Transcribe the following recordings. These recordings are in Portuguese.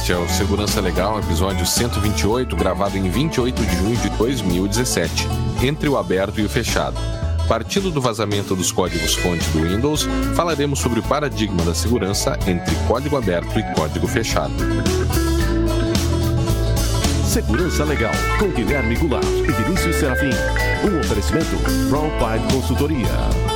Este é o Segurança Legal, episódio 128, gravado em 28 de junho de 2017, entre o aberto e o fechado. Partindo do vazamento dos códigos-fonte do Windows, falaremos sobre o paradigma da segurança entre código aberto e código fechado. Segurança Legal, com Guilherme Goulart e Vinícius Serafim. Um oferecimento Brown Pipe Consultoria.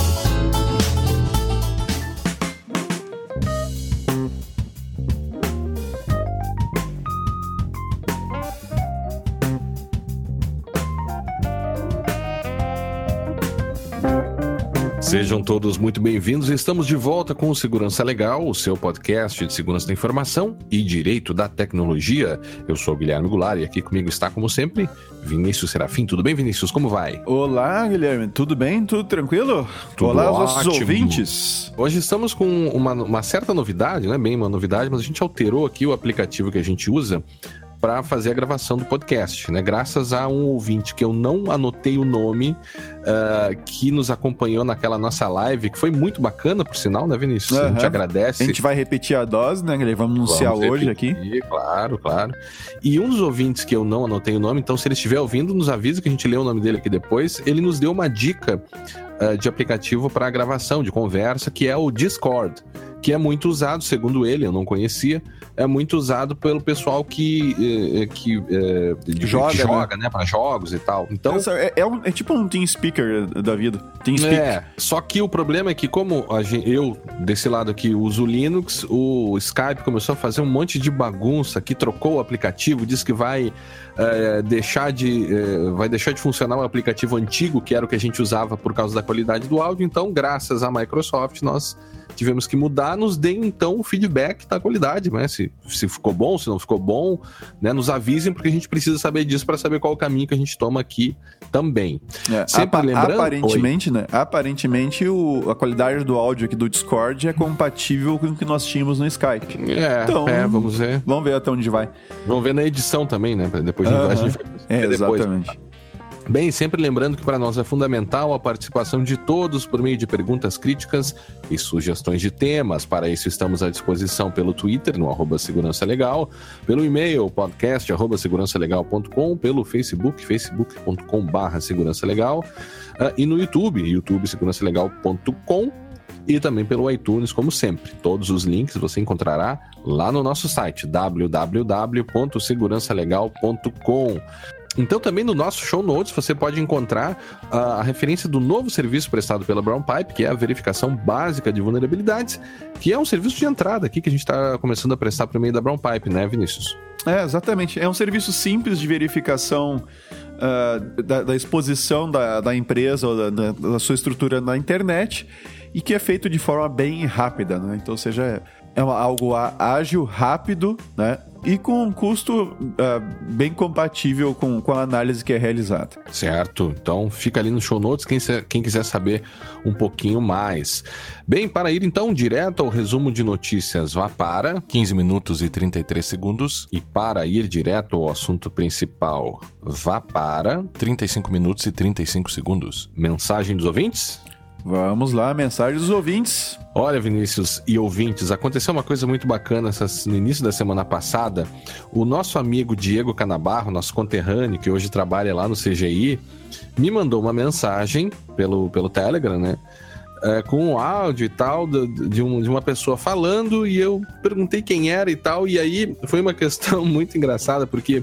Sejam todos muito bem-vindos. Estamos de volta com o Segurança Legal, o seu podcast de segurança da informação e direito da tecnologia. Eu sou o Guilherme Goulart e aqui comigo está, como sempre, Vinícius Serafim. Tudo bem, Vinícius? Como vai? Olá, Guilherme. Tudo bem? Tudo tranquilo? Tudo Olá, ótimo. Os nossos ouvintes. Hoje estamos com uma certa novidade, não é bem uma novidade, mas a gente alterou aqui o aplicativo que a gente usa para fazer a gravação do podcast, né? Graças a um ouvinte que eu não anotei o nome, que nos acompanhou naquela nossa live, que foi muito bacana, por sinal, né, Vinícius? A gente agradece. A gente vai repetir a dose, né, Guilherme? Vamos anunciar hoje aqui. Claro. E um dos ouvintes que eu não anotei o nome, então se ele estiver ouvindo, nos avisa que a gente lê o nome dele aqui depois. Ele nos deu uma dica de aplicativo para gravação, de conversa, que é o Discord, que é muito usado, segundo ele, eu não conhecia, é muito usado pelo pessoal que joga, né, para jogos e tal. Então, é tipo um TeamSpeaker da vida. TeamSpeak. Só que o problema é que como eu, desse lado aqui, uso o Linux, o Skype começou a fazer um monte de bagunça, que trocou o aplicativo, disse que vai deixar de funcionar o aplicativo antigo, que era o que a gente usava por causa da qualidade do áudio. Então, graças à Microsoft, nós tivemos que mudar. Nos deem, então, o feedback da qualidade, né? Se ficou bom, se não ficou bom, né? Nos avisem, porque a gente precisa saber disso para saber qual o caminho que a gente toma aqui também. Sempre lembrando... Aparentemente, a qualidade do áudio aqui do Discord é compatível com o que nós tínhamos no Skype. Então, vamos ver. Vamos ver até onde vai. Vamos ver na edição também, né? Depois a gente vai ver depois. Exatamente. Bem, sempre lembrando que para nós é fundamental a participação de todos por meio de perguntas críticas e sugestões de temas. Para isso estamos à disposição pelo Twitter, no @segurançalegal, pelo e-mail, podcast @segurançalegal.com, pelo Facebook, facebook.com/segurançalegal, e no YouTube, segurançalegal.com, e também pelo iTunes, como sempre. Todos os links você encontrará lá no nosso site, www.segurançalegal.com. Então também no nosso show notes você pode encontrar a referência do novo serviço prestado pela Brown Pipe, que é a verificação básica de vulnerabilidades, que é um serviço de entrada aqui que a gente está começando a prestar por meio da Brown Pipe, né, Vinícius? Exatamente. É um serviço simples de verificação da exposição da empresa ou da sua estrutura na internet, e que é feito de forma bem rápida, né? Então, algo ágil, rápido, né? E com um custo bem compatível com a análise que é realizada. Certo. Então, fica ali no show notes quem quiser saber um pouquinho mais. Bem, para ir então direto ao resumo de notícias, vá para 15 minutos e 33 segundos. E para ir direto ao assunto principal, vá para 35 minutos e 35 segundos. Mensagem dos ouvintes? Vamos lá, mensagem dos ouvintes. Olha, Vinícius e ouvintes, aconteceu uma coisa muito bacana no início da semana passada. O nosso amigo Diego Canabarro, nosso conterrâneo, que hoje trabalha lá no CGI, me mandou uma mensagem pelo Telegram, né? Com um áudio e tal, de uma pessoa falando, e eu perguntei quem era e tal, e aí foi uma questão muito engraçada, porque...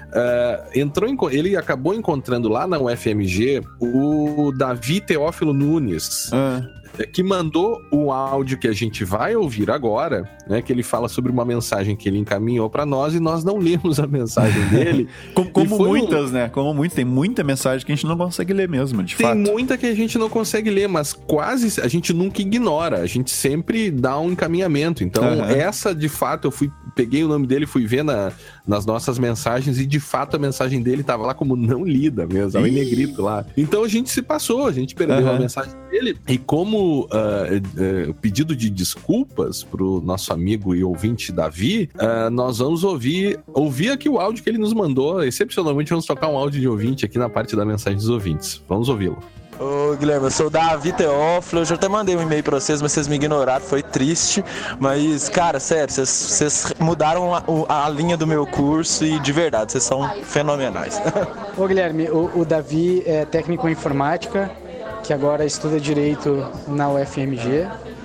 ele acabou encontrando lá na UFMG o Davi Teófilo Nunes, que mandou o áudio que a gente vai ouvir agora, né, que ele fala sobre uma mensagem que ele encaminhou para nós e nós não lemos a mensagem dele. Como muitas, né? Como muitas, tem muita mensagem que a gente não consegue ler mesmo, de fato. Tem muita que a gente não consegue ler, mas quase a gente nunca ignora, a gente sempre dá um encaminhamento. Então, essa, de fato, peguei o nome dele, fui ver nas nossas mensagens, e de fato a mensagem dele estava lá como não lida mesmo, estava em negrito lá. Então a gente se passou, a gente perdeu a mensagem dele, e como pedido de desculpas pro nosso amigo e ouvinte Davi, nós vamos ouvir aqui o áudio que ele nos mandou. Excepcionalmente vamos tocar um áudio de ouvinte aqui na parte da mensagem dos ouvintes. Vamos ouvi-lo. Ô, Guilherme, eu sou o Davi Teófilo, eu já até mandei um e-mail pra vocês, mas vocês me ignoraram, foi triste. Mas, cara, sério, vocês mudaram a linha do meu curso e, de verdade, vocês são fenomenais. Ô, Guilherme, o Davi é técnico em informática, que agora estuda Direito na UFMG.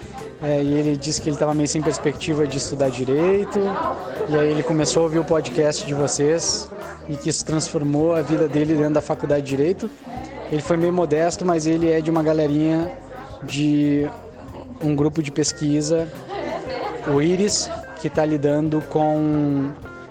E ele disse que ele estava meio sem perspectiva de estudar Direito, e aí ele começou a ouvir o podcast de vocês, e que isso transformou a vida dele dentro da faculdade de Direito. Ele foi meio modesto, mas ele é de uma galerinha de um grupo de pesquisa, o IRIS, que está lidando com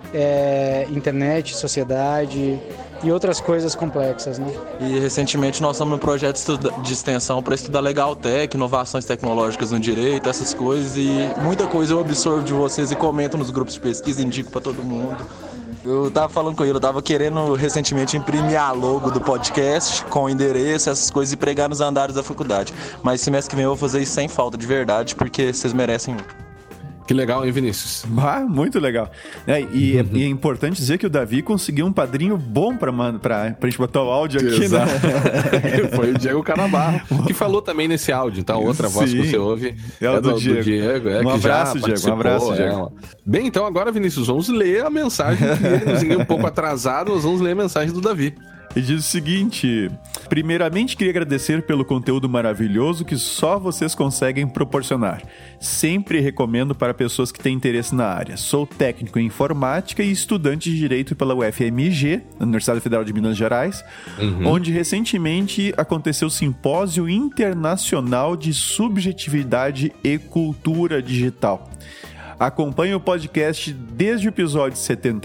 internet, sociedade e outras coisas complexas, né? E recentemente nós estamos no projeto de extensão para estudar Legal Tech, inovações tecnológicas no direito, essas coisas, e muita coisa eu absorvo de vocês e comento nos grupos de pesquisa, indico para todo mundo. Eu tava falando com ele, eu tava querendo recentemente imprimir a logo do podcast com o endereço, essas coisas, e pregar nos andares da faculdade. Mas semestre que vem eu vou fazer isso sem falta, de verdade, porque vocês merecem muito. Que legal, hein, Vinícius? Muito legal. E é importante dizer que o Davi conseguiu um padrinho bom pra gente botar o áudio aqui, né? Foi o Diego Canabarro, que falou também nesse áudio. Então, outra voz que você ouve é do Diego. Um abraço, Diego. Um abraço, Diego. Bem, então agora, Vinícius, vamos ler a mensagem que ele nos enviou um pouco atrasado, nós vamos ler a mensagem do Davi. E diz o seguinte: primeiramente queria agradecer pelo conteúdo maravilhoso que só vocês conseguem proporcionar. Sempre recomendo para pessoas que têm interesse na área. Sou técnico em informática e estudante de Direito pela UFMG, Universidade Federal de Minas Gerais, onde recentemente aconteceu o Simpósio Internacional de Subjetividade e Cultura Digital. Acompanho o podcast desde o episódio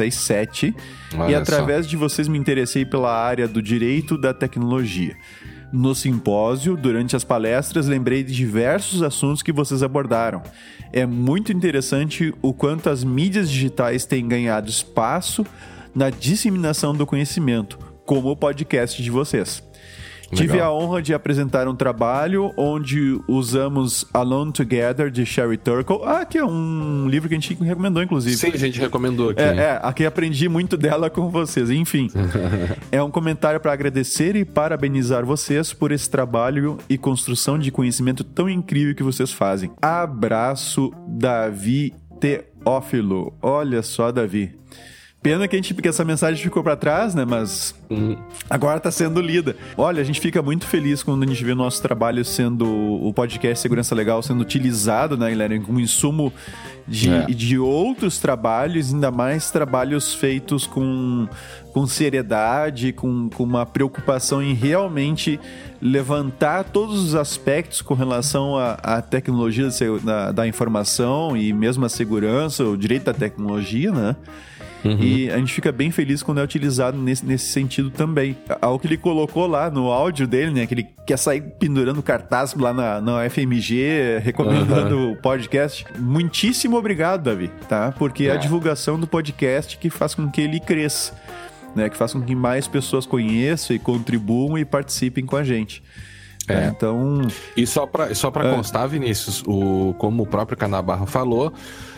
77 e através de vocês me interessei pela área do direito da tecnologia. No simpósio, durante as palestras, lembrei de diversos assuntos que vocês abordaram. É muito interessante o quanto as mídias digitais têm ganhado espaço na disseminação do conhecimento, como o podcast de vocês. Legal. Tive a honra de apresentar um trabalho onde usamos Alone Together, de Sherry Turkle. Que é um livro que a gente recomendou, inclusive. Sim, a gente recomendou aqui. Aqui aprendi muito dela com vocês. Enfim, é um comentário para agradecer e parabenizar vocês por esse trabalho e construção de conhecimento tão incrível que vocês fazem. Abraço, Davi Teófilo. Olha só, Davi. Pena que essa mensagem ficou para trás, né? Mas agora está sendo lida. Olha, a gente fica muito feliz quando a gente vê o nosso trabalho o podcast Segurança Legal sendo utilizado, né, Guilherme, como insumo de outros trabalhos, ainda mais trabalhos feitos com seriedade, com uma preocupação em realmente levantar todos os aspectos com relação à tecnologia da informação e mesmo a segurança, o direito da tecnologia, né? E a gente fica bem feliz quando é utilizado nesse sentido também. Ao que ele colocou lá no áudio dele, né? Que ele quer sair pendurando cartaz lá na UFMG, recomendando o podcast. Muitíssimo obrigado, Davi, tá? Porque é a divulgação do podcast que faz com que ele cresça, né? Que faz com que mais pessoas conheçam e contribuam e participem com a gente. Então... E só pra constar, Vinícius, como o próprio Canabarro falou,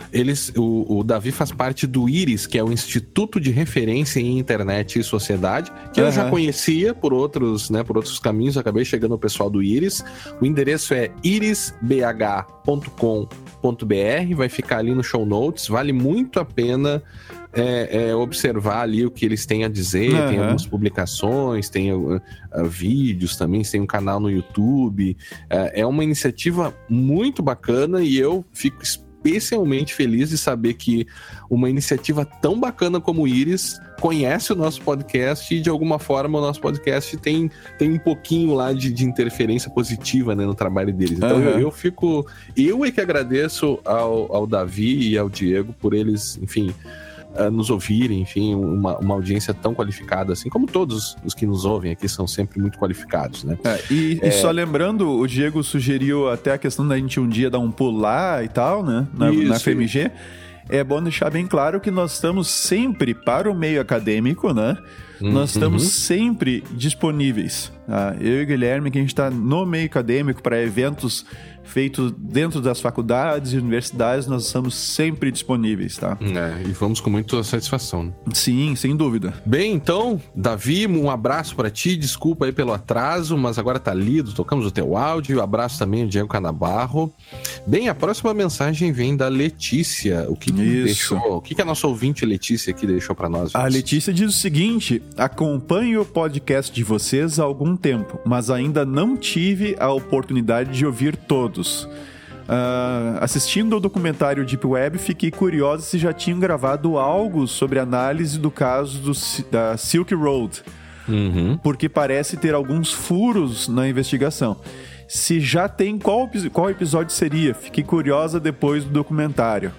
o Davi faz parte do IRIS, que é o Instituto de Referência em Internet e Sociedade, que eu já conhecia por outros caminhos, acabei chegando ao pessoal do IRIS. O endereço é irisbh.com.br, vai ficar ali no show notes, vale muito a pena observar ali o que eles têm a dizer. Tem algumas publicações, tem vídeos também, tem um canal no YouTube. É uma iniciativa muito bacana e eu fico especialmente feliz de saber que uma iniciativa tão bacana como o IRIS conhece o nosso podcast e de alguma forma o nosso podcast tem um pouquinho lá de interferência positiva, né, no trabalho deles. Então eu é que agradeço ao Davi e ao Diego por eles, enfim, nos ouvirem, enfim, uma audiência tão qualificada, assim como todos os que nos ouvem aqui são sempre muito qualificados, né? E só lembrando, o Diego sugeriu até a questão da gente um dia dar um pulo lá e tal, né? Na FMG. É bom deixar bem claro que nós estamos sempre para o meio acadêmico, né? nós estamos sempre disponíveis. Tá? Eu e o Guilherme, que a gente está no meio acadêmico para eventos feitos dentro das faculdades e universidades, nós estamos sempre disponíveis, tá? E vamos com muita satisfação, né? Sim, sem dúvida. Bem, então, Davi, um abraço para ti, desculpa aí pelo atraso, mas agora tá lido, tocamos o teu áudio, abraço também ao Diego Canabarro. Bem, a próxima mensagem vem da Letícia, o que a nossa ouvinte Letícia aqui deixou para nós? A Letícia diz o seguinte: acompanho o podcast de vocês há algum tempo, mas ainda não tive a oportunidade de ouvir todos. Assistindo ao documentário Deep Web, fiquei curioso se já tinham gravado algo sobre análise do caso da Silk Road, porque parece ter alguns furos na investigação. Se já tem, qual episódio seria? Fiquei curiosa depois do documentário.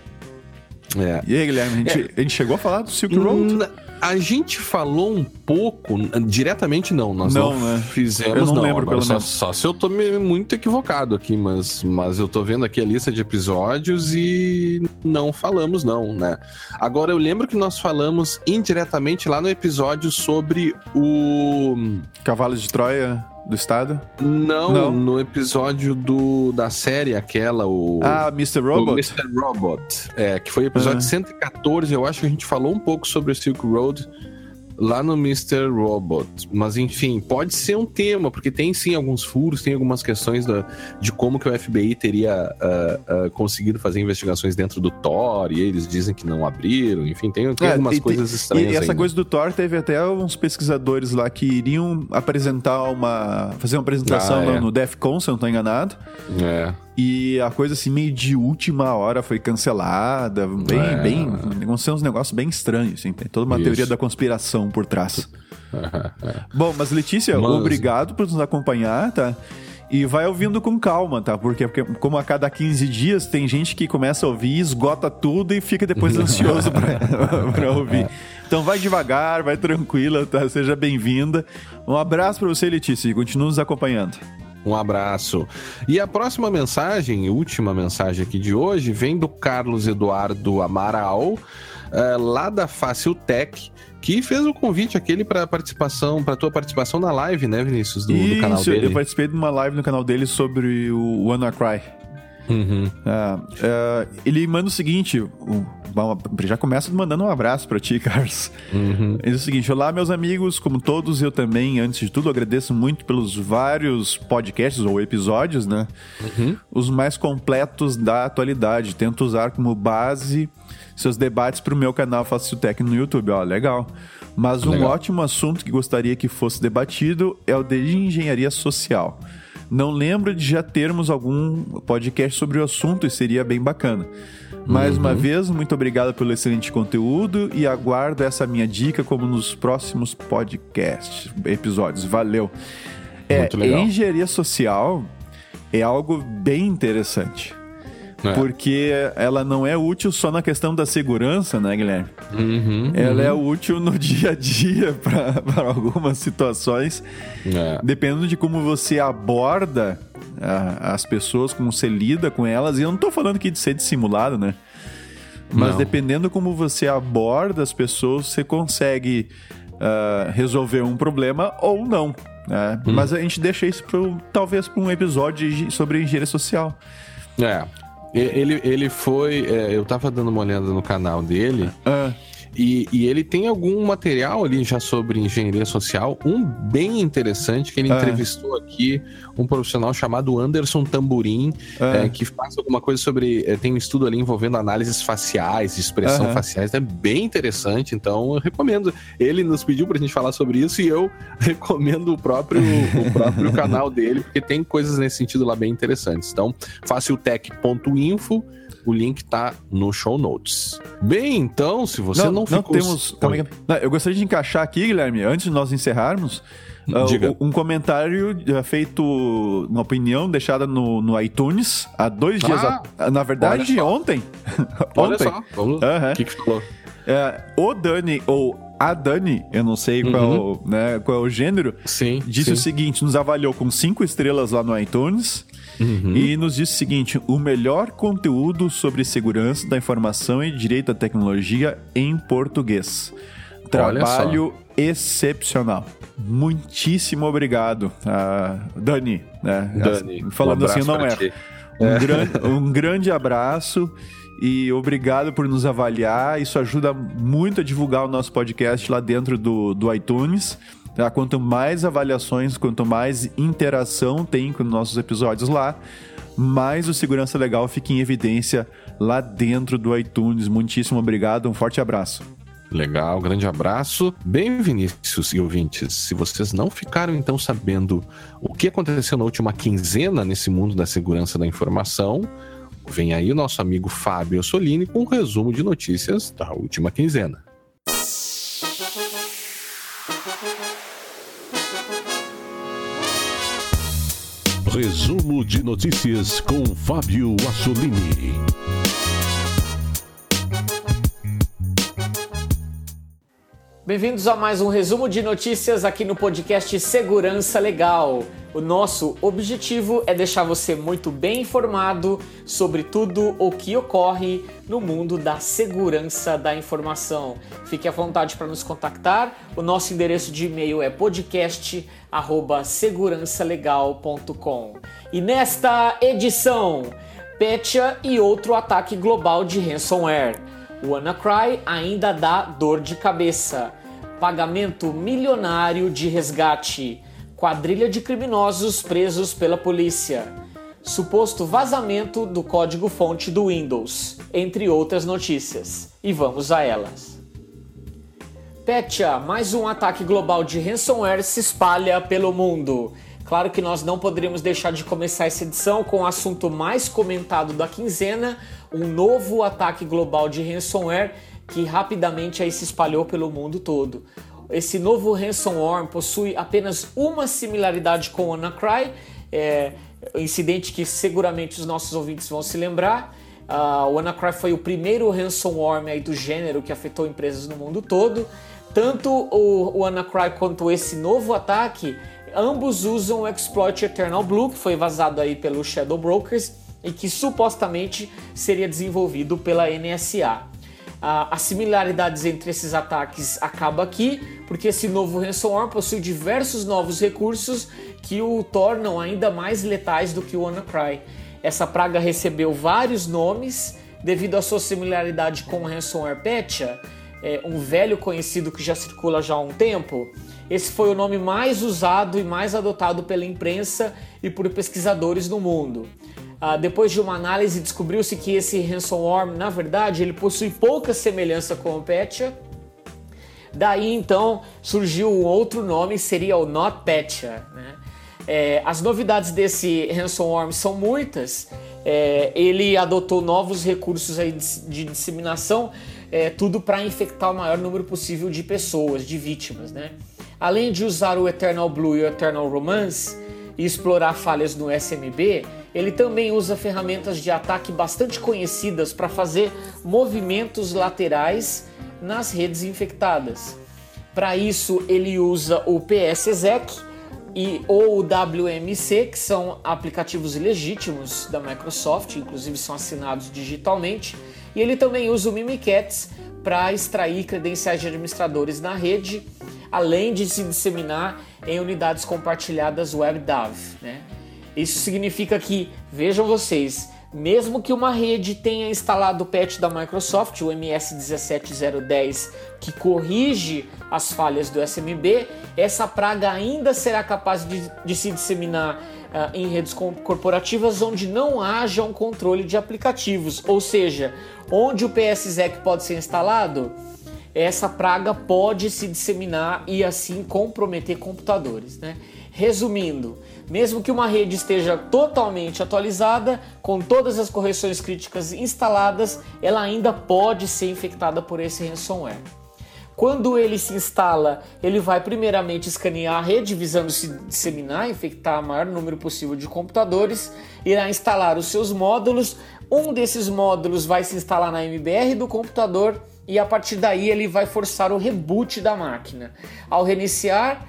E aí, Guilherme, a gente chegou a falar do Silk Road? A gente falou um pouco, diretamente não, nós não fizemos, eu não lembro, pelo menos. Só se eu tô muito equivocado aqui, mas eu tô vendo aqui a lista de episódios e não falamos não, né? Agora eu lembro que nós falamos indiretamente lá no episódio sobre o... Cavalos de Troia do Estado? Não, no episódio da série aquela, Mr. Robot? O Mr. Robot, que foi o episódio 114, eu acho que a gente falou um pouco sobre o Silk Road lá no Mr. Robot, mas enfim, pode ser um tema, porque tem sim alguns furos, tem algumas questões de como que o FBI teria conseguido fazer investigações dentro do Tor, e eles dizem que não abriram, enfim, tem algumas coisas estranhas. E essa ainda. Coisa do Tor, teve até uns pesquisadores lá que iriam fazer uma apresentação no DEFCON, se eu não tô enganado. E a coisa assim, meio de última hora foi cancelada, aconteceu uns negócios bem estranhos, assim, tem toda uma teoria da conspiração por trás. Bom, mas Letícia, obrigado por nos acompanhar, tá? E vai ouvindo com calma, tá? Porque como a cada 15 dias tem gente que começa a ouvir, esgota tudo e fica depois ansioso pra ouvir. Então vai devagar, vai tranquila, tá? Seja bem-vinda. Um abraço pra você, Letícia, e continue nos acompanhando. Um abraço. E a próxima mensagem, última mensagem aqui de hoje, vem do Carlos Eduardo Amaral, lá da Fácil Tech, que fez o convite aquele para tua participação na live, né, Vinícius, do canal dele. Eu participei de uma live no canal dele sobre o WannaCry. Ele manda o seguinte, já começa mandando um abraço pra ti, Carlos. Ele diz o seguinte: olá, meus amigos, como todos, eu também, antes de tudo, agradeço muito pelos vários podcasts ou episódios, né? Os mais completos da atualidade. Tento usar como base seus debates pro meu canal Fácil Tech no YouTube. Legal. Mas um ótimo assunto que gostaria que fosse debatido é o de engenharia social. Não lembro de já termos algum podcast sobre o assunto e seria bem bacana. Mais uma vez, muito obrigado pelo excelente conteúdo e aguardo essa minha dica como nos próximos episódios. Valeu. Muito legal. Engenharia social é algo bem interessante. Porque ela não é útil só na questão da segurança, né, Guilherme? Ela é útil no dia a dia para algumas situações, dependendo de como você aborda as pessoas, como você lida com elas. E eu não tô falando aqui de ser dissimulado, né? Mas dependendo como você aborda as pessoas, você consegue resolver um problema ou não. Mas a gente deixa isso talvez para um episódio sobre engenharia social. Ele foi... eu tava dando uma olhada no canal dele e ele tem algum material ali já sobre engenharia social, bem interessante, que ele entrevistou aqui um profissional chamado Anderson Tamburim, que faz alguma coisa sobre... tem um estudo ali envolvendo análises faciais, de expressão faciais, é bem interessante, então eu recomendo. Ele nos pediu pra gente falar sobre isso e eu recomendo o próprio canal dele, porque tem coisas nesse sentido lá bem interessantes. Então, faciltech.info, o link tá no show notes. Bem, então, se você não ficou... Eu gostaria de encaixar aqui, Guilherme, antes de nós encerrarmos, um comentário feito, uma opinião deixada no iTunes há 2 dias. Na verdade, ontem. Olha só, vamos... O que falou? O Dani, ou a Dani, eu não sei qual é o gênero, disse o seguinte: nos avaliou com 5 estrelas lá no iTunes. E nos disse o seguinte: o melhor conteúdo sobre segurança da informação e direito à tecnologia em português. trabalho excepcional. Muitíssimo obrigado, Dani. Né? Dani, falando assim, não é. Um grande abraço e obrigado por nos avaliar. Isso ajuda muito a divulgar o nosso podcast lá dentro do iTunes. Tá? Quanto mais avaliações, quanto mais interação tem com nossos episódios lá, mais o Segurança Legal fica em evidência lá dentro do iTunes. Muitíssimo obrigado, um forte abraço. Legal, grande abraço. Bem, Vinícius e ouvintes, se vocês não ficaram então sabendo o que aconteceu na última quinzena nesse mundo da segurança da informação, vem aí o nosso amigo Fábio Ossolini com um resumo de notícias da última quinzena. Resumo de notícias com Fábio Ossolini. Bem-vindos a mais um resumo de notícias aqui no podcast Segurança Legal. O nosso objetivo é deixar você muito bem informado sobre tudo o que ocorre no mundo da segurança da informação. Fique à vontade para nos contactar. O nosso endereço de e-mail é podcast@segurançalegal.com. E nesta edição, Petya e outro ataque global de ransomware. O WannaCry ainda dá dor de cabeça. Pagamento milionário de resgate. Quadrilha de criminosos presos pela polícia. Suposto vazamento do código-fonte do Windows. Entre outras notícias. E vamos a elas. Petya, mais um ataque global de ransomware se espalha pelo mundo. Claro que nós não poderíamos deixar de começar essa edição com o assunto mais comentado da quinzena, um novo ataque global de ransomware que rapidamente aí se espalhou pelo mundo todo. Esse novo ransomware possui apenas uma similaridade com o WannaCry, incidente que seguramente os nossos ouvintes vão se lembrar. O WannaCry foi o primeiro ransomware aí do gênero que afetou empresas no mundo todo. Tanto o WannaCry quanto esse novo ataque, ambos usam o exploit Eternal Blue, que foi vazado aí pelo Shadow Brokers e que supostamente seria desenvolvido pela NSA. As similaridades entre esses ataques acabam aqui, porque esse novo ransomware possui diversos novos recursos que o tornam ainda mais letais do que o WannaCry. Essa praga recebeu vários nomes devido à sua similaridade com o ransomware Petya, um velho conhecido que já circula já há um tempo. Esse foi o nome mais usado e mais adotado pela imprensa e por pesquisadores no mundo. Depois de uma análise, descobriu-se que esse ransomware, na verdade, ele possui pouca semelhança com o Petya. Daí, então, surgiu um outro nome, seria o NotPetya, né? As novidades desse ransomware são muitas. Ele adotou novos recursos aí de disseminação, tudo para infectar o maior número possível de pessoas, de vítimas, né? Além de usar o Eternal Blue e o Eternal Romance e explorar falhas no SMB, ele também usa ferramentas de ataque bastante conhecidas para fazer movimentos laterais nas redes infectadas. Para isso, ele usa o PSExec ou o WMC, que são aplicativos legítimos da Microsoft, inclusive são assinados digitalmente, e ele também usa o Mimikatz para extrair credenciais de administradores na rede, além de se disseminar em unidades compartilhadas WebDAV, né? Isso significa que, vejam vocês, mesmo que uma rede tenha instalado o patch da Microsoft, o MS17010, que corrige as falhas do SMB, essa praga ainda será capaz de se disseminar em redes corporativas onde não haja um controle de aplicativos, ou seja, onde o PSExec pode ser instalado, essa praga pode se disseminar e assim comprometer computadores, né? Resumindo, mesmo que uma rede esteja totalmente atualizada, com todas as correções críticas instaladas, ela ainda pode ser infectada por esse ransomware. Quando ele se instala, ele vai primeiramente escanear a rede, visando se disseminar, infectar o maior número possível de computadores, irá instalar os seus módulos, um desses módulos vai se instalar na MBR do computador e a partir daí ele vai forçar o reboot da máquina. Ao reiniciar,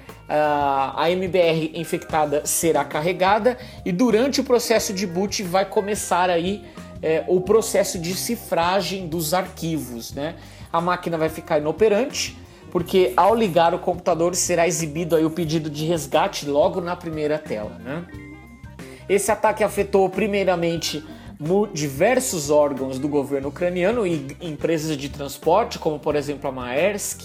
a MBR infectada será carregada e durante o processo de boot vai começar aí o processo de cifragem dos arquivos, né? A máquina vai ficar inoperante, porque ao ligar o computador será exibido aí o pedido de resgate logo na primeira tela, né? Esse ataque afetou primeiramente diversos órgãos do governo ucraniano e empresas de transporte, como por exemplo a Maersk,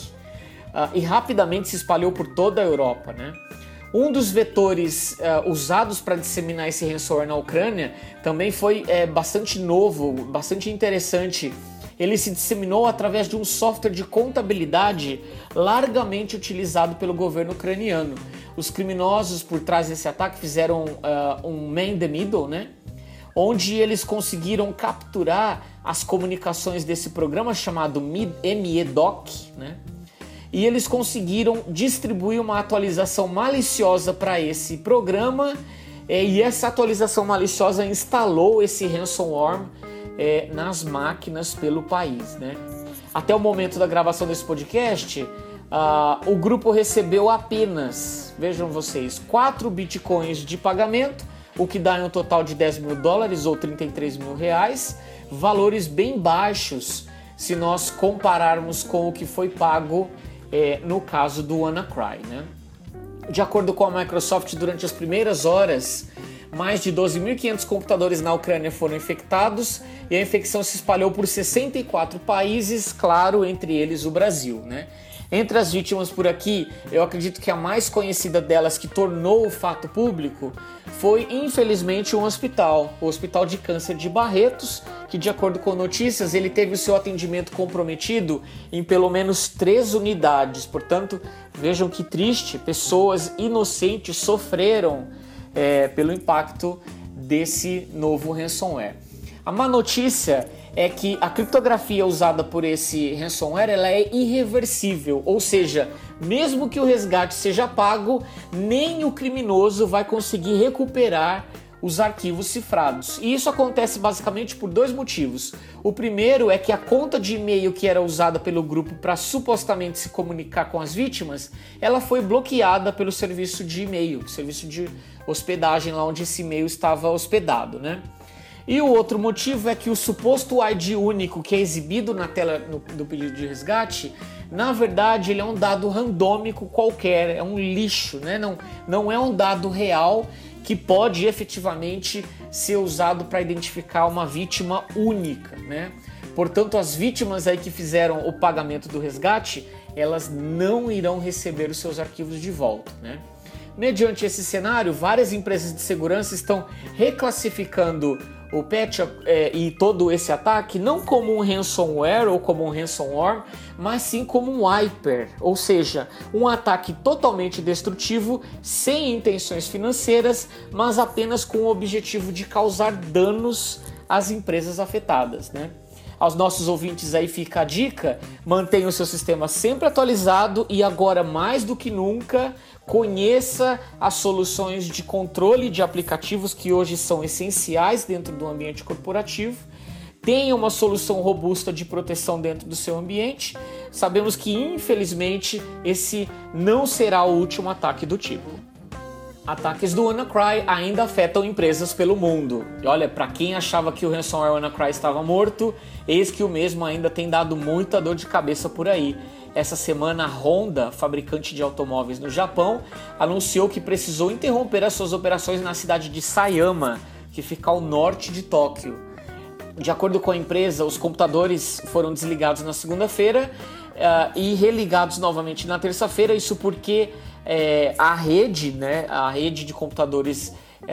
e rapidamente se espalhou por toda a Europa, né? Um dos vetores usados para disseminar esse ransomware na Ucrânia também foi bastante novo, bastante interessante. Ele se disseminou através de um software de contabilidade largamente utilizado pelo governo ucraniano. Os criminosos por trás desse ataque fizeram um man in the middle, né? Onde eles conseguiram capturar as comunicações desse programa chamado MEDOC, né? E eles conseguiram distribuir uma atualização maliciosa para esse programa, e essa atualização maliciosa instalou esse ransomware nas máquinas pelo país, né? Até o momento da gravação desse podcast, o grupo recebeu apenas, vejam vocês, 4 bitcoins de pagamento, o que dá um total de $10 mil ou 33 mil reais, valores bem baixos se nós compararmos com o que foi pago no caso do WannaCry, né? De acordo com a Microsoft, durante as primeiras horas, mais de 12.500 computadores na Ucrânia foram infectados e a infecção se espalhou por 64 países, claro, entre eles o Brasil, né? Entre as vítimas por aqui, eu acredito que a mais conhecida delas, que tornou o fato público, foi infelizmente um hospital, o Hospital de Câncer de Barretos, que de acordo com notícias, ele teve o seu atendimento comprometido em pelo menos 3 unidades. Portanto, vejam que triste, pessoas inocentes sofreram pelo impacto desse novo ransomware. A má notícia é que a criptografia usada por esse ransomware ela é irreversível, ou seja, mesmo que o resgate seja pago, nem o criminoso vai conseguir recuperar os arquivos cifrados. E isso acontece basicamente por 2 motivos. O primeiro é que a conta de e-mail que era usada pelo grupo para supostamente se comunicar com as vítimas, ela foi bloqueada pelo serviço de e-mail, serviço de hospedagem lá onde esse e-mail estava hospedado, né? E o outro motivo é que o suposto ID único que é exibido na tela do pedido de resgate, na verdade ele é um dado randômico qualquer, é um lixo, né? Não é um dado real que pode efetivamente ser usado para identificar uma vítima única, né? Portanto, as vítimas aí que fizeram o pagamento do resgate, elas não irão receber os seus arquivos de volta, né? Mediante esse cenário, várias empresas de segurança estão reclassificando o Petya e todo esse ataque não como um ransomware ou como um ransomware, mas sim como um wiper, ou seja, um ataque totalmente destrutivo, sem intenções financeiras, mas apenas com o objetivo de causar danos às empresas afetadas, né? Aos nossos ouvintes aí fica a dica, mantenha o seu sistema sempre atualizado e agora mais do que nunca, conheça as soluções de controle de aplicativos que hoje são essenciais dentro do ambiente corporativo. Tenha uma solução robusta de proteção dentro do seu ambiente. Sabemos que, infelizmente, esse não será o último ataque do tipo. Ataques do WannaCry ainda afetam empresas pelo mundo. E olha, para quem achava que o ransomware WannaCry estava morto, eis que o mesmo ainda tem dado muita dor de cabeça por aí. Essa semana, a Honda, fabricante de automóveis no Japão, anunciou que precisou interromper as suas operações na cidade de Sayama, que fica ao norte de Tóquio. De acordo com a empresa, os computadores foram desligados na segunda-feira e religados novamente na terça-feira, isso porque a rede de computadores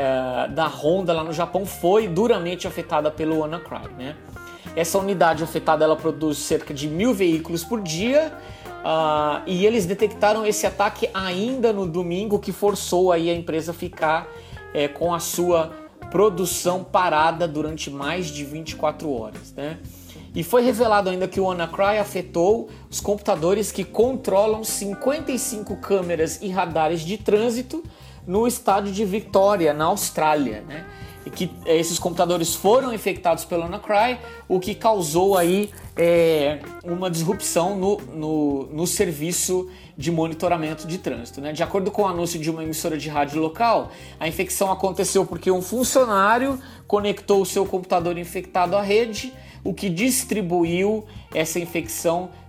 da Honda lá no Japão foi duramente afetada pelo WannaCry, né? Essa unidade afetada ela produz cerca de 1.000 veículos por dia e eles detectaram esse ataque ainda no domingo, que forçou aí a empresa a ficar com a sua produção parada durante mais de 24 horas, né? E foi revelado ainda que o WannaCry afetou os computadores que controlam 55 câmeras e radares de trânsito no estado de Victoria, na Austrália, né? E que esses computadores foram infectados pelo WannaCry, o que causou aí uma disrupção no serviço de monitoramento de trânsito, né? De acordo com o anúncio de uma emissora de rádio local, a infecção aconteceu porque um funcionário conectou o seu computador infectado à rede, o que distribuiu essa infecção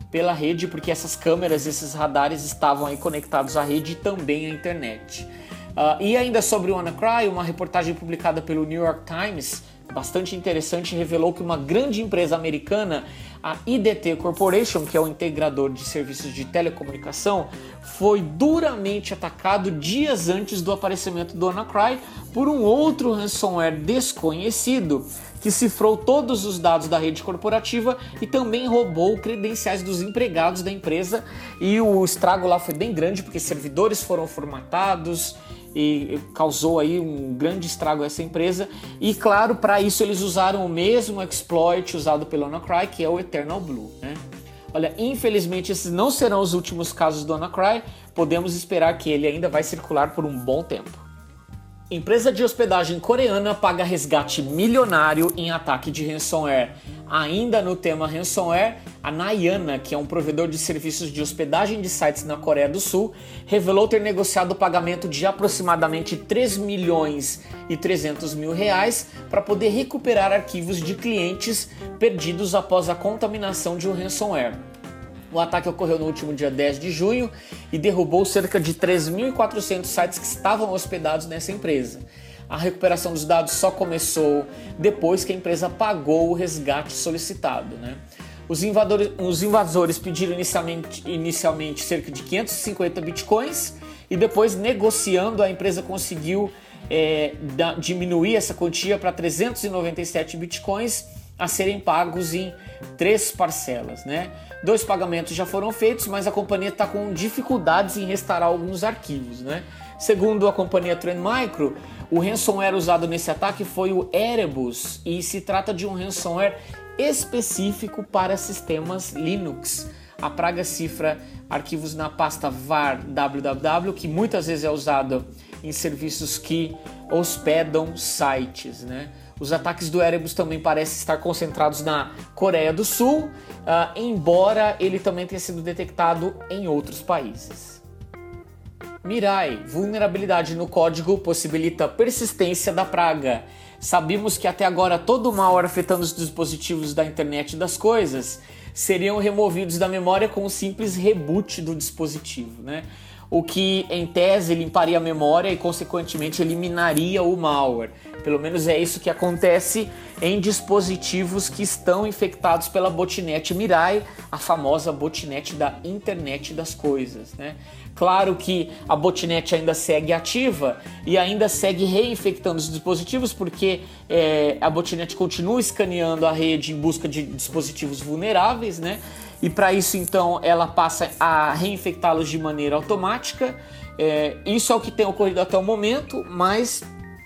pela rede, porque essas câmeras, esses radares estavam aí conectados à rede e também à internet. E ainda sobre o WannaCry, uma reportagem publicada pelo New York Times, bastante interessante, revelou que uma grande empresa americana, a IDT Corporation, que é o integrador de serviços de telecomunicação, foi duramente atacado dias antes do aparecimento do WannaCry por um outro ransomware desconhecido, que cifrou todos os dados da rede corporativa e também roubou credenciais dos empregados da empresa. E o estrago lá foi bem grande, porque servidores foram formatados e causou aí um grande estrago a essa empresa. E claro, para isso eles usaram o mesmo exploit usado pelo WannaCry, que é o Eternal Blue, né? Olha, infelizmente esses não serão os últimos casos do WannaCry, podemos esperar que ele ainda vai circular por um bom tempo. Empresa de hospedagem coreana paga resgate milionário em ataque de ransomware. Ainda no tema ransomware, a Nayana, que é um provedor de serviços de hospedagem de sites na Coreia do Sul, revelou ter negociado o pagamento de aproximadamente 3 milhões e 300 mil reais para poder recuperar arquivos de clientes perdidos após a contaminação de um ransomware. O ataque ocorreu no último dia 10 de junho e derrubou cerca de 3.400 sites que estavam hospedados nessa empresa. A recuperação dos dados só começou depois que a empresa pagou o resgate solicitado, né? Os invasores pediram inicialmente cerca de 550 bitcoins e depois, negociando, a empresa conseguiu diminuir essa quantia para 397 bitcoins a serem pagos em 3 parcelas, né? 2 pagamentos já foram feitos, mas a companhia está com dificuldades em restaurar alguns arquivos, né? Segundo a companhia Trend Micro, o ransomware usado nesse ataque foi o Erebus e se trata de um ransomware específico para sistemas Linux. A praga cifra arquivos na pasta var www, que muitas vezes é usado em serviços que hospedam sites, né? Os ataques do Erebus também parecem estar concentrados na Coreia do Sul, embora ele também tenha sido detectado em outros países. Mirai, vulnerabilidade no código possibilita persistência da praga. Sabíamos que até agora todo o malware afetando os dispositivos da internet das coisas seriam removidos da memória com um simples reboot do dispositivo, né? O que, em tese, limparia a memória e, consequentemente, eliminaria o malware. Pelo menos é isso que acontece em dispositivos que estão infectados pela botnet Mirai, a famosa botnet da internet das coisas, né? Claro que a botnet ainda segue ativa e ainda segue reinfectando os dispositivos, porque a botnet continua escaneando a rede em busca de dispositivos vulneráveis, né? E para isso, então, ela passa a reinfectá-los de maneira automática. Isso é o que tem ocorrido até o momento, mas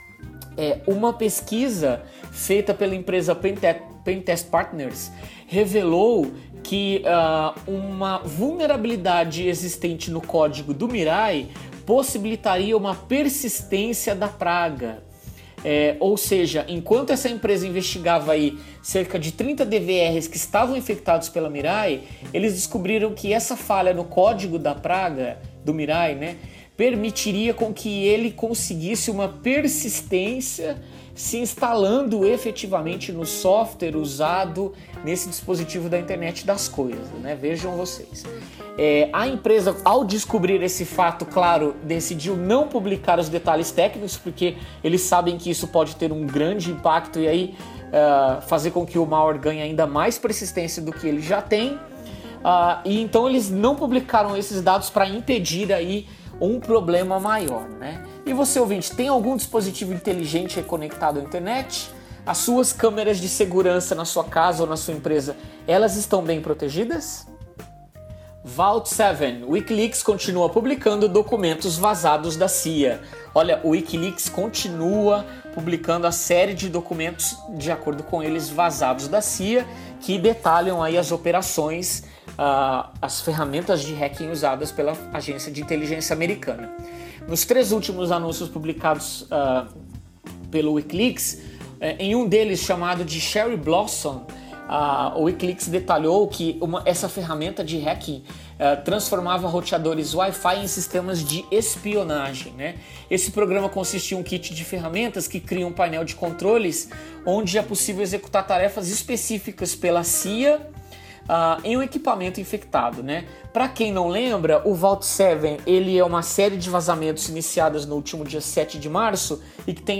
uma pesquisa feita pela empresa Pentest Partners revelou que uma vulnerabilidade existente no código do Mirai possibilitaria uma persistência da praga. Ou seja, enquanto essa empresa investigava aí cerca de 30 DVRs que estavam infectados pela Mirai, eles descobriram que essa falha no código da praga do Mirai, né, permitiria com que ele conseguisse uma persistência se instalando efetivamente no software usado nesse dispositivo da internet das coisas, né? Vejam vocês. A empresa, ao descobrir esse fato, claro, decidiu não publicar os detalhes técnicos, porque eles sabem que isso pode ter um grande impacto e aí fazer com que o malware ganhe ainda mais persistência do que ele já tem. E então eles não publicaram esses dados para impedir aí um problema maior, né? E você, ouvinte, tem algum dispositivo inteligente conectado à internet? As suas câmeras de segurança na sua casa ou na sua empresa, elas estão bem protegidas? Vault 7. Wikileaks continua publicando documentos vazados da CIA. Olha, o Wikileaks continua publicando a série de documentos, de acordo com eles, vazados da CIA, que detalham aí as operações, as ferramentas de hacking usadas pela agência de inteligência americana. Nos 3 últimos anúncios publicados pelo Wikileaks, em um deles chamado de Cherry Blossom, o Wikileaks detalhou que essa ferramenta de hacking transformava roteadores Wi-Fi em sistemas de espionagem, né? Esse programa consiste em um kit de ferramentas que cria um painel de controles onde é possível executar tarefas específicas pela CIA em um equipamento infectado, né? Para quem não lembra, o Vault 7 ele é uma série de vazamentos iniciadas no último dia 7 de março e que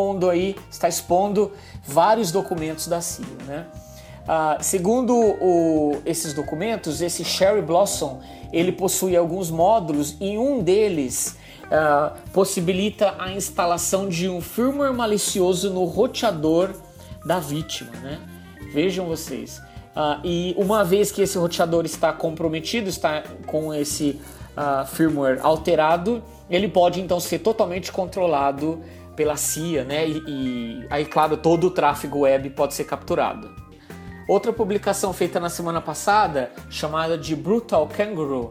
está expondo vários documentos da CIA, né? Segundo esses documentos, esse Cherry Blossom ele possui alguns módulos e um deles possibilita a instalação de um firmware malicioso no roteador da vítima, né? Vejam vocês. E uma vez que esse roteador está comprometido, está com esse firmware alterado, ele pode então ser totalmente controlado pela CIA, né? E aí, claro, todo o tráfego web pode ser capturado. Outra publicação feita na semana passada, chamada de Brutal Kangaroo,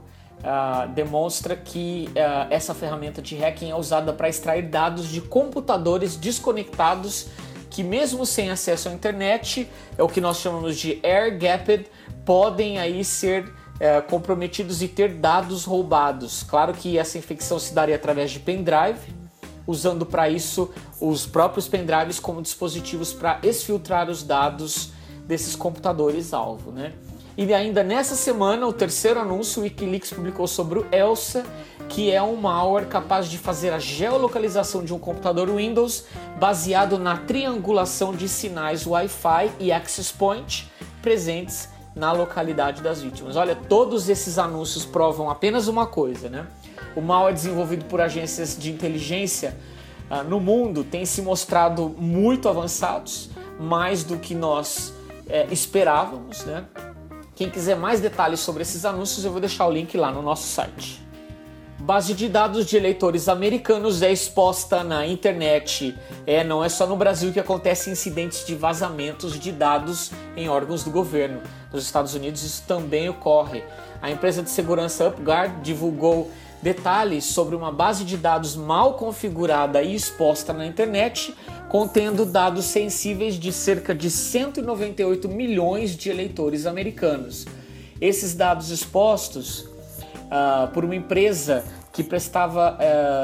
demonstra que essa ferramenta de hacking é usada para extrair dados de computadores desconectados que mesmo sem acesso à internet, é o que nós chamamos de air-gapped, podem aí ser comprometidos e ter dados roubados. Claro que essa infecção se daria através de pendrive, usando para isso os próprios pendrives como dispositivos para exfiltrar os dados desses computadores-alvo, né? E ainda nessa semana, o terceiro anúncio, o Wikileaks publicou sobre o ELSA, que é um malware capaz de fazer a geolocalização de um computador Windows baseado na triangulação de sinais Wi-Fi e access point presentes na localidade das vítimas. Olha, todos esses anúncios provam apenas uma coisa, né? O malware desenvolvido por agências de inteligência no mundo tem se mostrado muito avançados, mais do que nós esperávamos, né? Quem quiser mais detalhes sobre esses anúncios, eu vou deixar o link lá no nosso site. Base de dados de eleitores americanos é exposta na internet. Não é só no Brasil que acontecem incidentes de vazamentos de dados em órgãos do governo. Nos Estados Unidos isso também ocorre. A empresa de segurança UpGuard divulgou detalhes sobre uma base de dados mal configurada e exposta na internet, contendo dados sensíveis de cerca de 198 milhões de eleitores americanos. Esses dados expostos por uma empresa que prestava